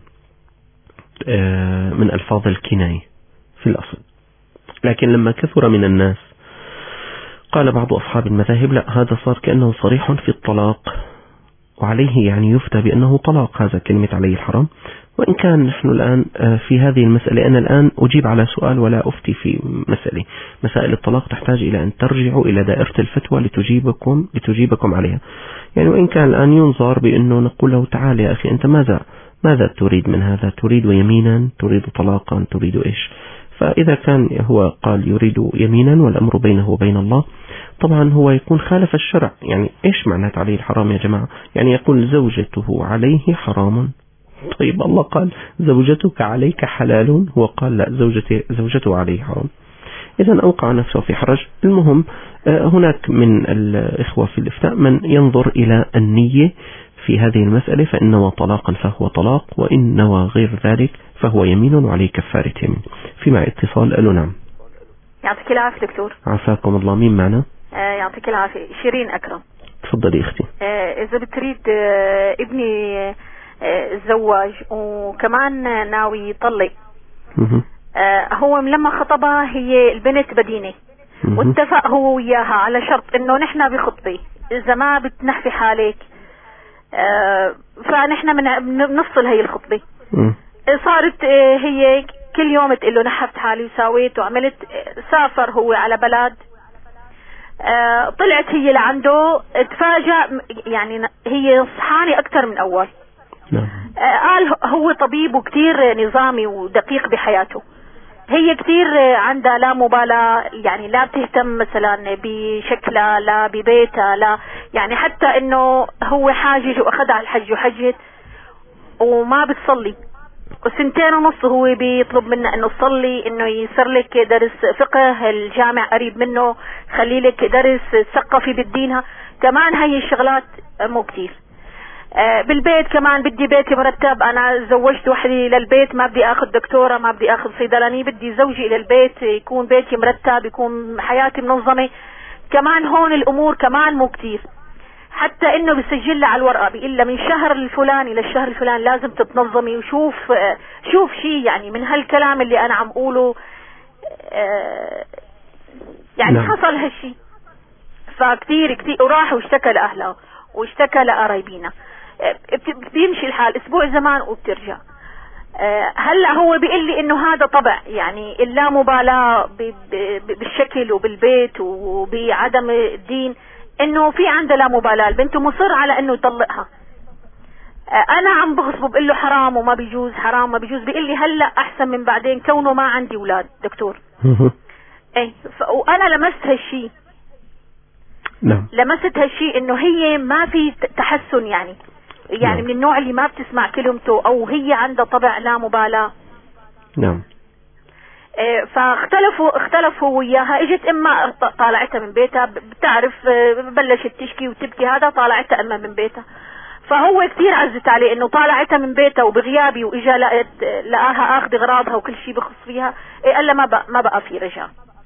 C: من ألفاظ الكناية في الأصل، لكن لما كثر من الناس قال بعض أصحاب المذاهب لا، هذا صار كأنه صريح في الطلاق، وعليه يعني يفتى بأنه طلاق هذا كلمة عليه الحرام. وإن كان نحن الآن في هذه المسألة، أنا الآن أجيب على سؤال ولا أفتي في مسألة. مسائل الطلاق تحتاج إلى أن ترجعوا إلى دائرة الفتوى لتجيبكم عليها. يعني وإن كان الآن ينظر بأنه نقول له تعال يا أخي أنت ماذا تريد من هذا؟ تريد يمينا؟ تريد طلاقا؟ تريد إيش؟ فإذا كان هو قال يريد يمينا والأمر بينه وبين الله، طبعا هو يكون خالف الشرع. يعني إيش معنات عليه الحرام يا جماعة؟ يعني يقول زوجته عليه حرام. طيب الله قال زوجتك عليك حلال، هو قال لا زوجته عليه حرام، إذا أوقع نفسه في حرج. المهم هناك من الإخوة في الإفتاء من ينظر إلى النية في هذه المسألة، فإن نوى طلاقا فهو طلاق، وإن نوى غير ذلك فهو يمين وعليه كفارة يمين. في معي اتصال. ألو نعم.
J: يعطيك العافية دكتور.
C: عافاكم الله. مين معنا؟
J: يعطيك العافية. شيرين أكرم.
C: تفضلي اختي.
J: إذا بتريد ابني الزواج وكمان ناوي يطلق. هو لما خطبها هي البنت بدينة، واتفق هو وياها على شرط انه نحن بخطبة اذا ما بتنحفي حالك فنحن بنفصل هي الخطبة. صارت هي كل يوم تقول له نحفت حالي وساويت وعملت. سافر هو على بلد، طلعت هي لعنده، تفاجأ يعني هي صحاني اكثر من اول. قال هو طبيب وكتير نظامي ودقيق بحياته، هي كتير عندها لا مبالاة، يعني لا بتهتم مثلا بشكلها لا ببيتها لا، يعني حتى انه هو حاجج واخذها على الحج وحجت وما بتصلي، وسنتين ونص هو بيطلب منا انه تصلي، انه يصير لك درس فقه، الجامع قريب منه، خلي لك درس تثقفي بالدينها. كمان هاي الشغلات مو كتير. بالبيت كمان بدي بيتي مرتب، انا زوجت وحدي للبيت، ما بدي اخذ دكتورة، ما بدي اخذ صيدلاني، بدي زوجي للبيت يكون بيتي مرتب، يكون حياتي منظمة. كمان هون الامور كمان مو كتير، حتى انه بسجل لها على الورقة بيقول لها من شهر الفلاني للشهر الفلاني لازم تتنظمي، وشوف شيء يعني من هالكلام اللي انا عم قوله يعني حصل هالشي. فكتير وراح واشتكى لاهلها واشتكى لقرايبينا، بيمشي الحال اسبوع زمان وبترجع. هلا هو بيقول لي انه هذا طبع، يعني اللامبالاة بالشكل وبالبيت وبعدم الدين، انه في عنده لا مبالاة، البنت مصر على انه يطلقها. انا عم بغصبه بقول له حرام وما بيجوز، حرام ما بيجوز، بيقول لي هلا احسن من بعدين كونه ما عندي اولاد دكتور. اي وانا لمست هالشيء. نعم. لمست هالشيء انه هي ما في تحسن، يعني من النوع اللي ما بتسمع كلمته، او هي عندها طبع لا مبالاة. نعم. فاختلفوا وياها، اجت اما طالعتها من بيتها، بتعرف بلشت تشكي وتبكي، هذا طالعتها اما من بيتها. فهو كثير عزت عليه انه طالعتها من بيتها وبغيابي، واجا لقاها اخذ اغراضها وكل شيء بخص فيها، قال لها ما بقى في رجاء.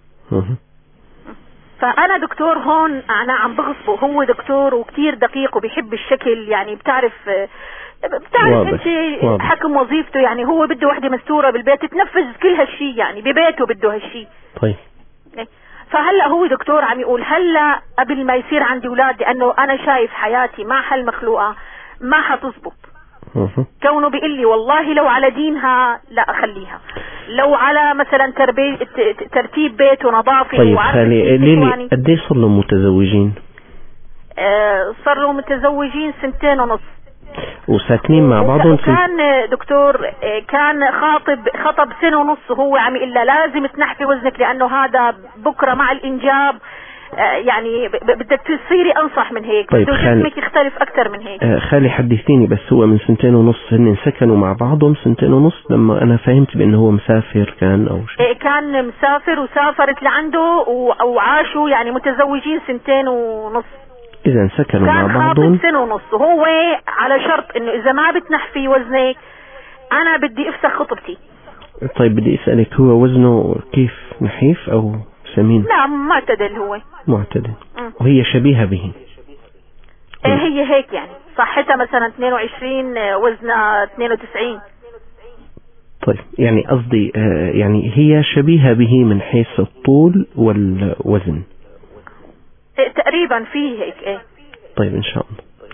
J: فانا دكتور هون انا عم بغصبه، هو دكتور وكتير دقيق وبيحب الشكل، يعني بتعرف انت حكم وظيفته، يعني هو بده وحده مستوره بالبيت تنفذ كل هالشيء، يعني ببيته بده هالشيء. طيب. فهلا هو دكتور عم يقول هلا قبل ما يصير عندي اولاد، لانه انا شايف حياتي مع هالمخلوقه ما حتزبط. كونه بيقول لي والله لو على دينها لا اخليها، لو على مثلا ترتيب بيت ونظافه. طيب
C: خلي ليلي قديش صار لهم متزوجين؟
J: صار لهم متزوجين 2 ونص
C: وساكنين مع بعضهم.
J: كان دكتور كان خطب 1 ونص، وهو عم يقول لها لازم تنحفي وزنك لانه هذا بكره مع الانجاب يعني بدك تصيري انصح من هيك.
C: طيب
J: جسمك يختلف اكثر من هيك.
C: خالي حدثيني، بس هو من 2 ونص هن سكنوا مع بعضهم 2 ونص، لما انا فهمت بانه هو مسافر كان او شيء.
J: كان مسافر وسافرت لعنده وعاشوا يعني متزوجين 2 ونص.
C: اذا سكنوا مع بعضهم
J: 2 ونص، وهو على شرط انه اذا ما بتنحفي وزنك انا بدي افسخ خطبتي.
C: طيب بدي اسالك، هو وزنه كيف، نحيف او سمين؟
J: لا معتدل، هو
C: معتدل. وهي شبيهة به؟
J: هي هيك يعني صحتها مثلا 22 وزنها 92.
C: طيب يعني قصدي يعني هي شبيهة به من حيث الطول والوزن؟
J: تقريبا فيه هيك.
C: طيب ان شاء الله.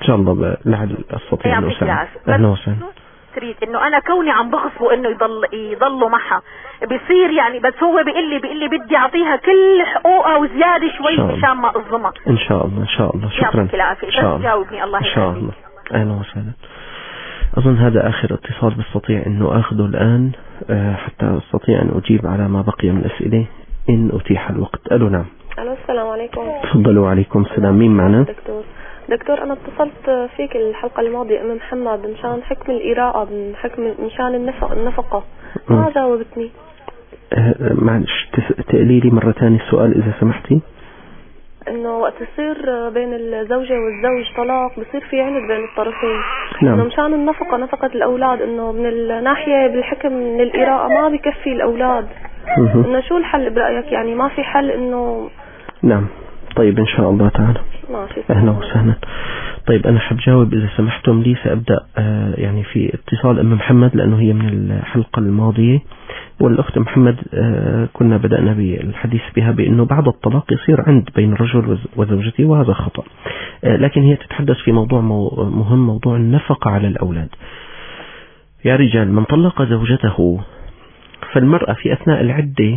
C: إن شاء الله لعل أستطيع أن أساعد. أهلا وسهلا.
J: تريد إنه أنا كوني عم بغصبه إنه يضلوا معها بيصير يعني، بس هو بيقول لي بدي أعطيها كل حقوقها وزيادة شوي مشان ما أظلمها.
C: إن شاء الله إن شاء الله. شكرا.
J: يعطيك العافية. بس جاوبني الله يخليك. إن شاء الله.
C: أهلا وسهلا. أظن هذا آخر اتصال بستطيع أنه أخذه الآن حتى أستطيع أن أجيب على ما بقي من الأسئلة إن أتيح الوقت. ألو نعم.
K: ألو السلام عليكم.
C: تفضلوا. عليكم السلام. مين معنا؟
K: دكتور أنا اتصلت فيك الحلقة الماضية أم محمد مشان حكم الإراءة مشان النفقة ما جاوبتني.
C: معلش تقولي لي مرة ثانية السؤال إذا سمحتي.
K: إنه وقت يصير بين الزوجة والزوج طلاق بصير في عند بين الطرفين.
C: نعم.
K: إنه مشان النفقة نفقة الأولاد إنه من الناحية بالحكم من الإراءة ما بكفي الأولاد. إنه شو الحل برأيك؟ يعني ما في حل إنه.
C: نعم. طيب إن شاء الله تعالى. أهلا وسهلا. طيب أنا حبجاوب إذا سمحتم لي. سأبدأ يعني في اتصال أم محمد لأنه هي من الحلقة الماضية، والأخت محمد كنا بدأنا بالحديث بها بأنه بعد الطلاق يصير عند بين الرجل وزوجته، وهذا خطأ. لكن هي تتحدث في موضوع مهم، موضوع النفقة على الأولاد. يا رجال، من طلق زوجته فالمرأة في أثناء العدة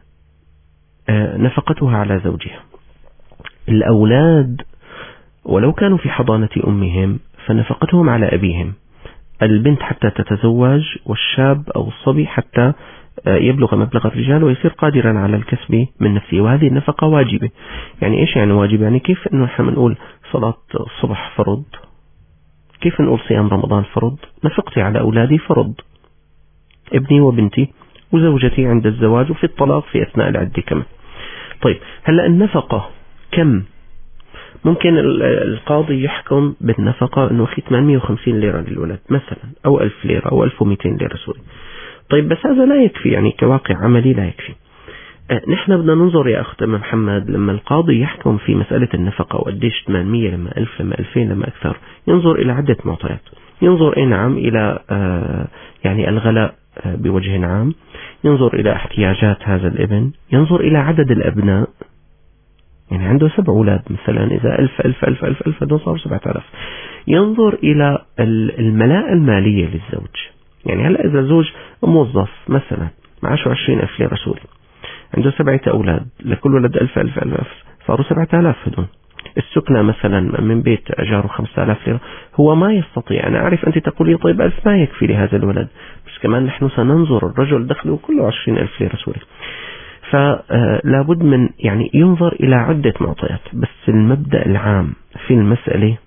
C: نفقتها على زوجها. الأولاد ولو كانوا في حضانة أمهم فنفقتهم على أبيهم. البنت حتى تتزوج، والشاب أو الصبي حتى يبلغ مبلغ الرجال ويصير قادرا على الكسب من نفسه، وهذه النفقة واجبة. يعني إيش يعني واجب؟ يعني كيف إنه نحن نقول صلاة الصبح فرض، كيف نقول صيام رمضان فرض، نفقتي على أولادي فرض، ابني وبنتي وزوجتي عند الزواج وفي الطلاق في أثناء العدة كمان. طيب هلأ النفقة كم؟ ممكن القاضي يحكم بالنفقة أنه في 850 ليرة للولد مثلا، أو 1000 ليرة أو 1200 ليرة سوري. طيب بس هذا لا يكفي، يعني كواقع عملي لا يكفي. نحن بدنا ننظر يا أخت محمد، لما القاضي يحكم في مسألة النفقة وقديش 800 لما 1000 لما 2000 لما أكثر، ينظر إلى عدة معطيات. ينظر نعم إلى يعني الغلاء بوجه عام، ينظر إلى احتياجات هذا الابن، ينظر إلى عدد الأبناء. يعني عنده 7 أولاد مثلا، إذا 1000 هذول صار 7000. ينظر إلى الملاءة المالية للزوج. يعني هلأ إذا زوج موظف مثلا معاشه 20,000 ليرة سوري، عنده 7 أولاد، لكل ولد 1000 صاروا 7000 هدول. السكنة مثلا من بيت أجاره 5000 ليرة، هو ما يستطيع. أنا أعرف أنت تقولي طيب 1000 ما يكفي لهذا الولد، بس كمان نحن سننظر الرجل دخله كله 20,000 ليرة سوري. فلا بد من يعني ينظر إلى عدة معطيات، بس المبدأ العام في المسألة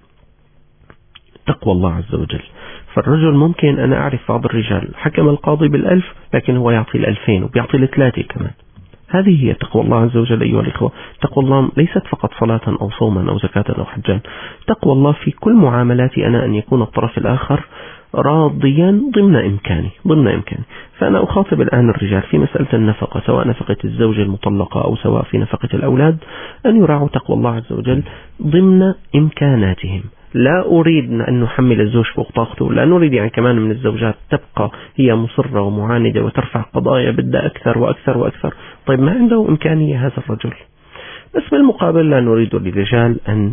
C: تقوى الله عز وجل. فالرجل ممكن، أنا أعرف بعض الرجال حكم القاضي بال1000 لكن هو يعطي 2000 وبيعطي 3 كمان. هذه هي تقوى الله عز وجل أيها الإخوة. تقوى الله ليست فقط صلاة أو صوما أو زكاة أو حجا. تقوى الله في كل معاملاتي أنا أن يكون الطرف الآخر راضيا ضمن إمكاني. فأنا أخاطب الآن الرجال في مسألة النفقة، سواء نفقة الزوجة المطلقة أو سواء في نفقة الأولاد، أن يراعوا تقوى الله عز وجل ضمن إمكاناتهم. لا أريد أن نحمل الزوج فوق طاقته، لا نريد يعني كمان من الزوجات تبقى هي مصرة ومعاندة وترفع قضايا بدها أكثر وأكثر وأكثر. طيب ما عنده إمكانية هذا الرجل. بس بالمقابل لا نريد للرجال أن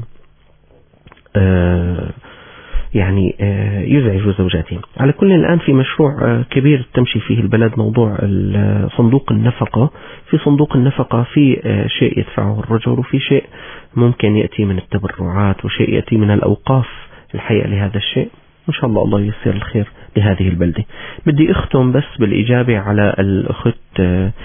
C: يعني يزعجوا زوجاتهم. على كل الآن في مشروع كبير تمشي فيه البلد، موضوع صندوق النفقة. في صندوق النفقة في شيء يدفعه الرجل، وفي شيء ممكن يأتي من التبرعات، وشيء يأتي من الأوقاف الحقيقة لهذا الشيء. إن شاء الله الله ييسر الخير لهذه البلدة. بدي أختم بس بالإجابة على الأخت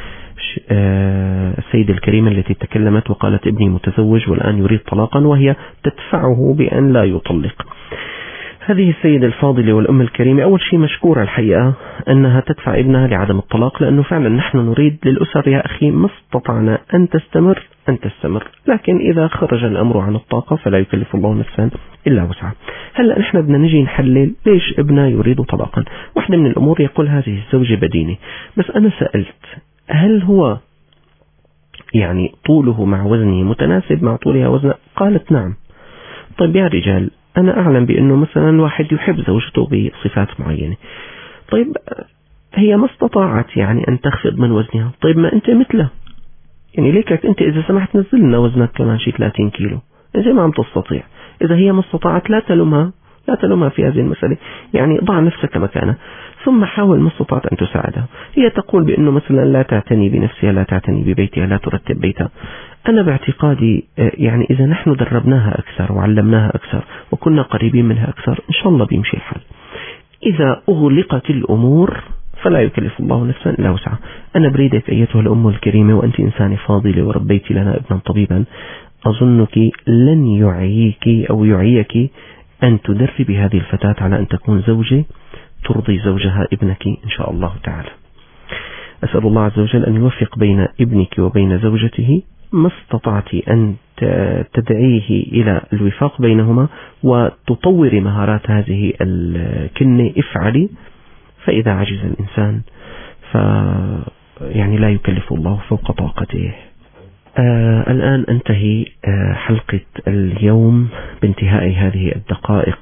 C: السيدة الكريمة التي تكلمت وقالت ابني متزوج والآن يريد طلاقا وهي تدفعه بأن لا يطلق. هذه السيدة الفاضلة والأم الكريمة أول شيء مشكورة الحقيقة أنها تدفع ابنها لعدم الطلاق، لأنه فعلا نحن نريد للأسر يا أخي ما استطعنا أن تستمر، لكن إذا خرج الأمر عن الطاقة فلا يكلف الله نفسا إلا وسعها. هلأ نحن بدنا نجي نحلل ليش ابنها يريد طلاقا. واحدة من الأمور يقول هذه الزوجة بدينة، بس أنا سألت هل هو يعني طوله مع وزنه متناسب مع طولها وزنه؟ قالت نعم. طيب يا رجال، أنا أعلم بأنه مثلا الواحد يحب زوجته بصفات معينة، طيب هي ما استطاعت يعني أن تخفض من وزنها، طيب ما أنت مثله، يعني ليك أنت إذا سمحت نزل لنا وزنك كمان شيء 30 كيلو، زي ما عم تستطيع. إذا هي ما استطاعت لا تلومها في هذه المسألة، يعني ضع نفسك مكانها ثم حاول ما استطعت أن تساعدها. هي تقول بأنه مثلا لا تعتني بنفسها، لا تعتني ببيتها، لا ترتب بيتها. أنا باعتقادي يعني إذا نحن دربناها أكثر وعلمناها أكثر وكنا قريبين منها أكثر إن شاء الله بيمشي الحال. إذا أغلقت الأمور فلا يكلف الله نفسا إلا وسعها. أنا بريدك أيتها الأم الكريمة وأنت إنسانة فاضلة وربيت لنا ابنا طبيبا، أظنك لن يعيك أن تدربي هذه الفتاة على أن تكون زوجة ترضي زوجها ابنك إن شاء الله تعالى. أسأل الله عز وجل أن يوفق بين ابنك وبين زوجته، ما استطعت أن تدعيه إلى الوفاق بينهما وتطور مهارات هذه الكنة افعلي. فإذا عجز الإنسان يعني لا يكلف الله فوق طاقته. الآن أنتهي حلقة اليوم بانتهاء هذه الدقائق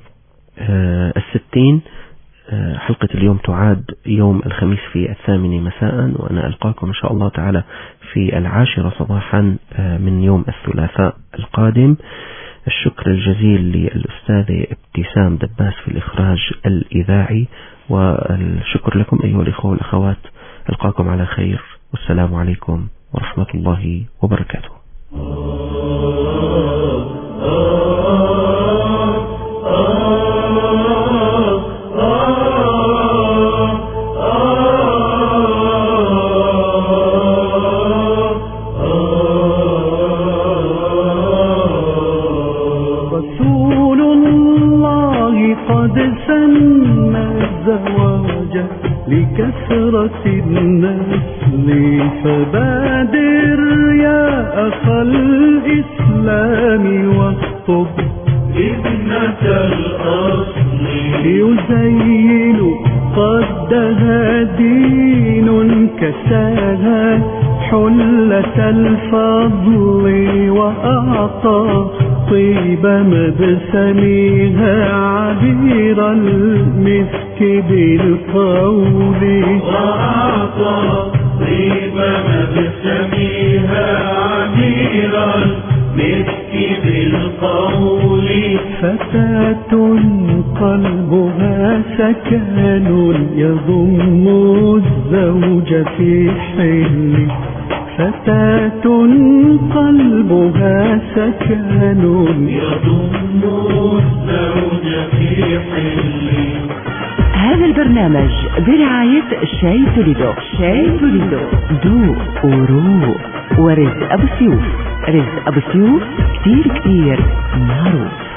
C: 60. حلقة اليوم تعاد يوم الخميس في 8 مساء، وأنا ألقاكم إن شاء الله تعالى في 10 صباحا من يوم الثلاثاء القادم. الشكر الجزيل للأستاذة ابتسام دباس في الإخراج الإذاعي، والشكر لكم أيها الإخوة والأخوات. ألقاكم على خير، والسلام عليكم ورحمة الله وبركاته.
A: رسول الله قد سن الزواج لكثرة النسل، فبادر يا أخا الإسلام واخطب ابنة الأصل، يزين قدها دين كساها حلة الفضل، وأعطى طيب مبسمها عبير المسك بالقول، وأعطى طيب مبسمها عبير المسك بالقول. فتاة قلبها سكن يضم الزوج في حل، فتاة قلبها سكن يضم الزوج في حل.
B: هذا البرنامج برعاية شاي توليدو. شاي توليدو ذوق وروق. ورزق أبو سيوف. رزق أبو سيوف كتير معروف.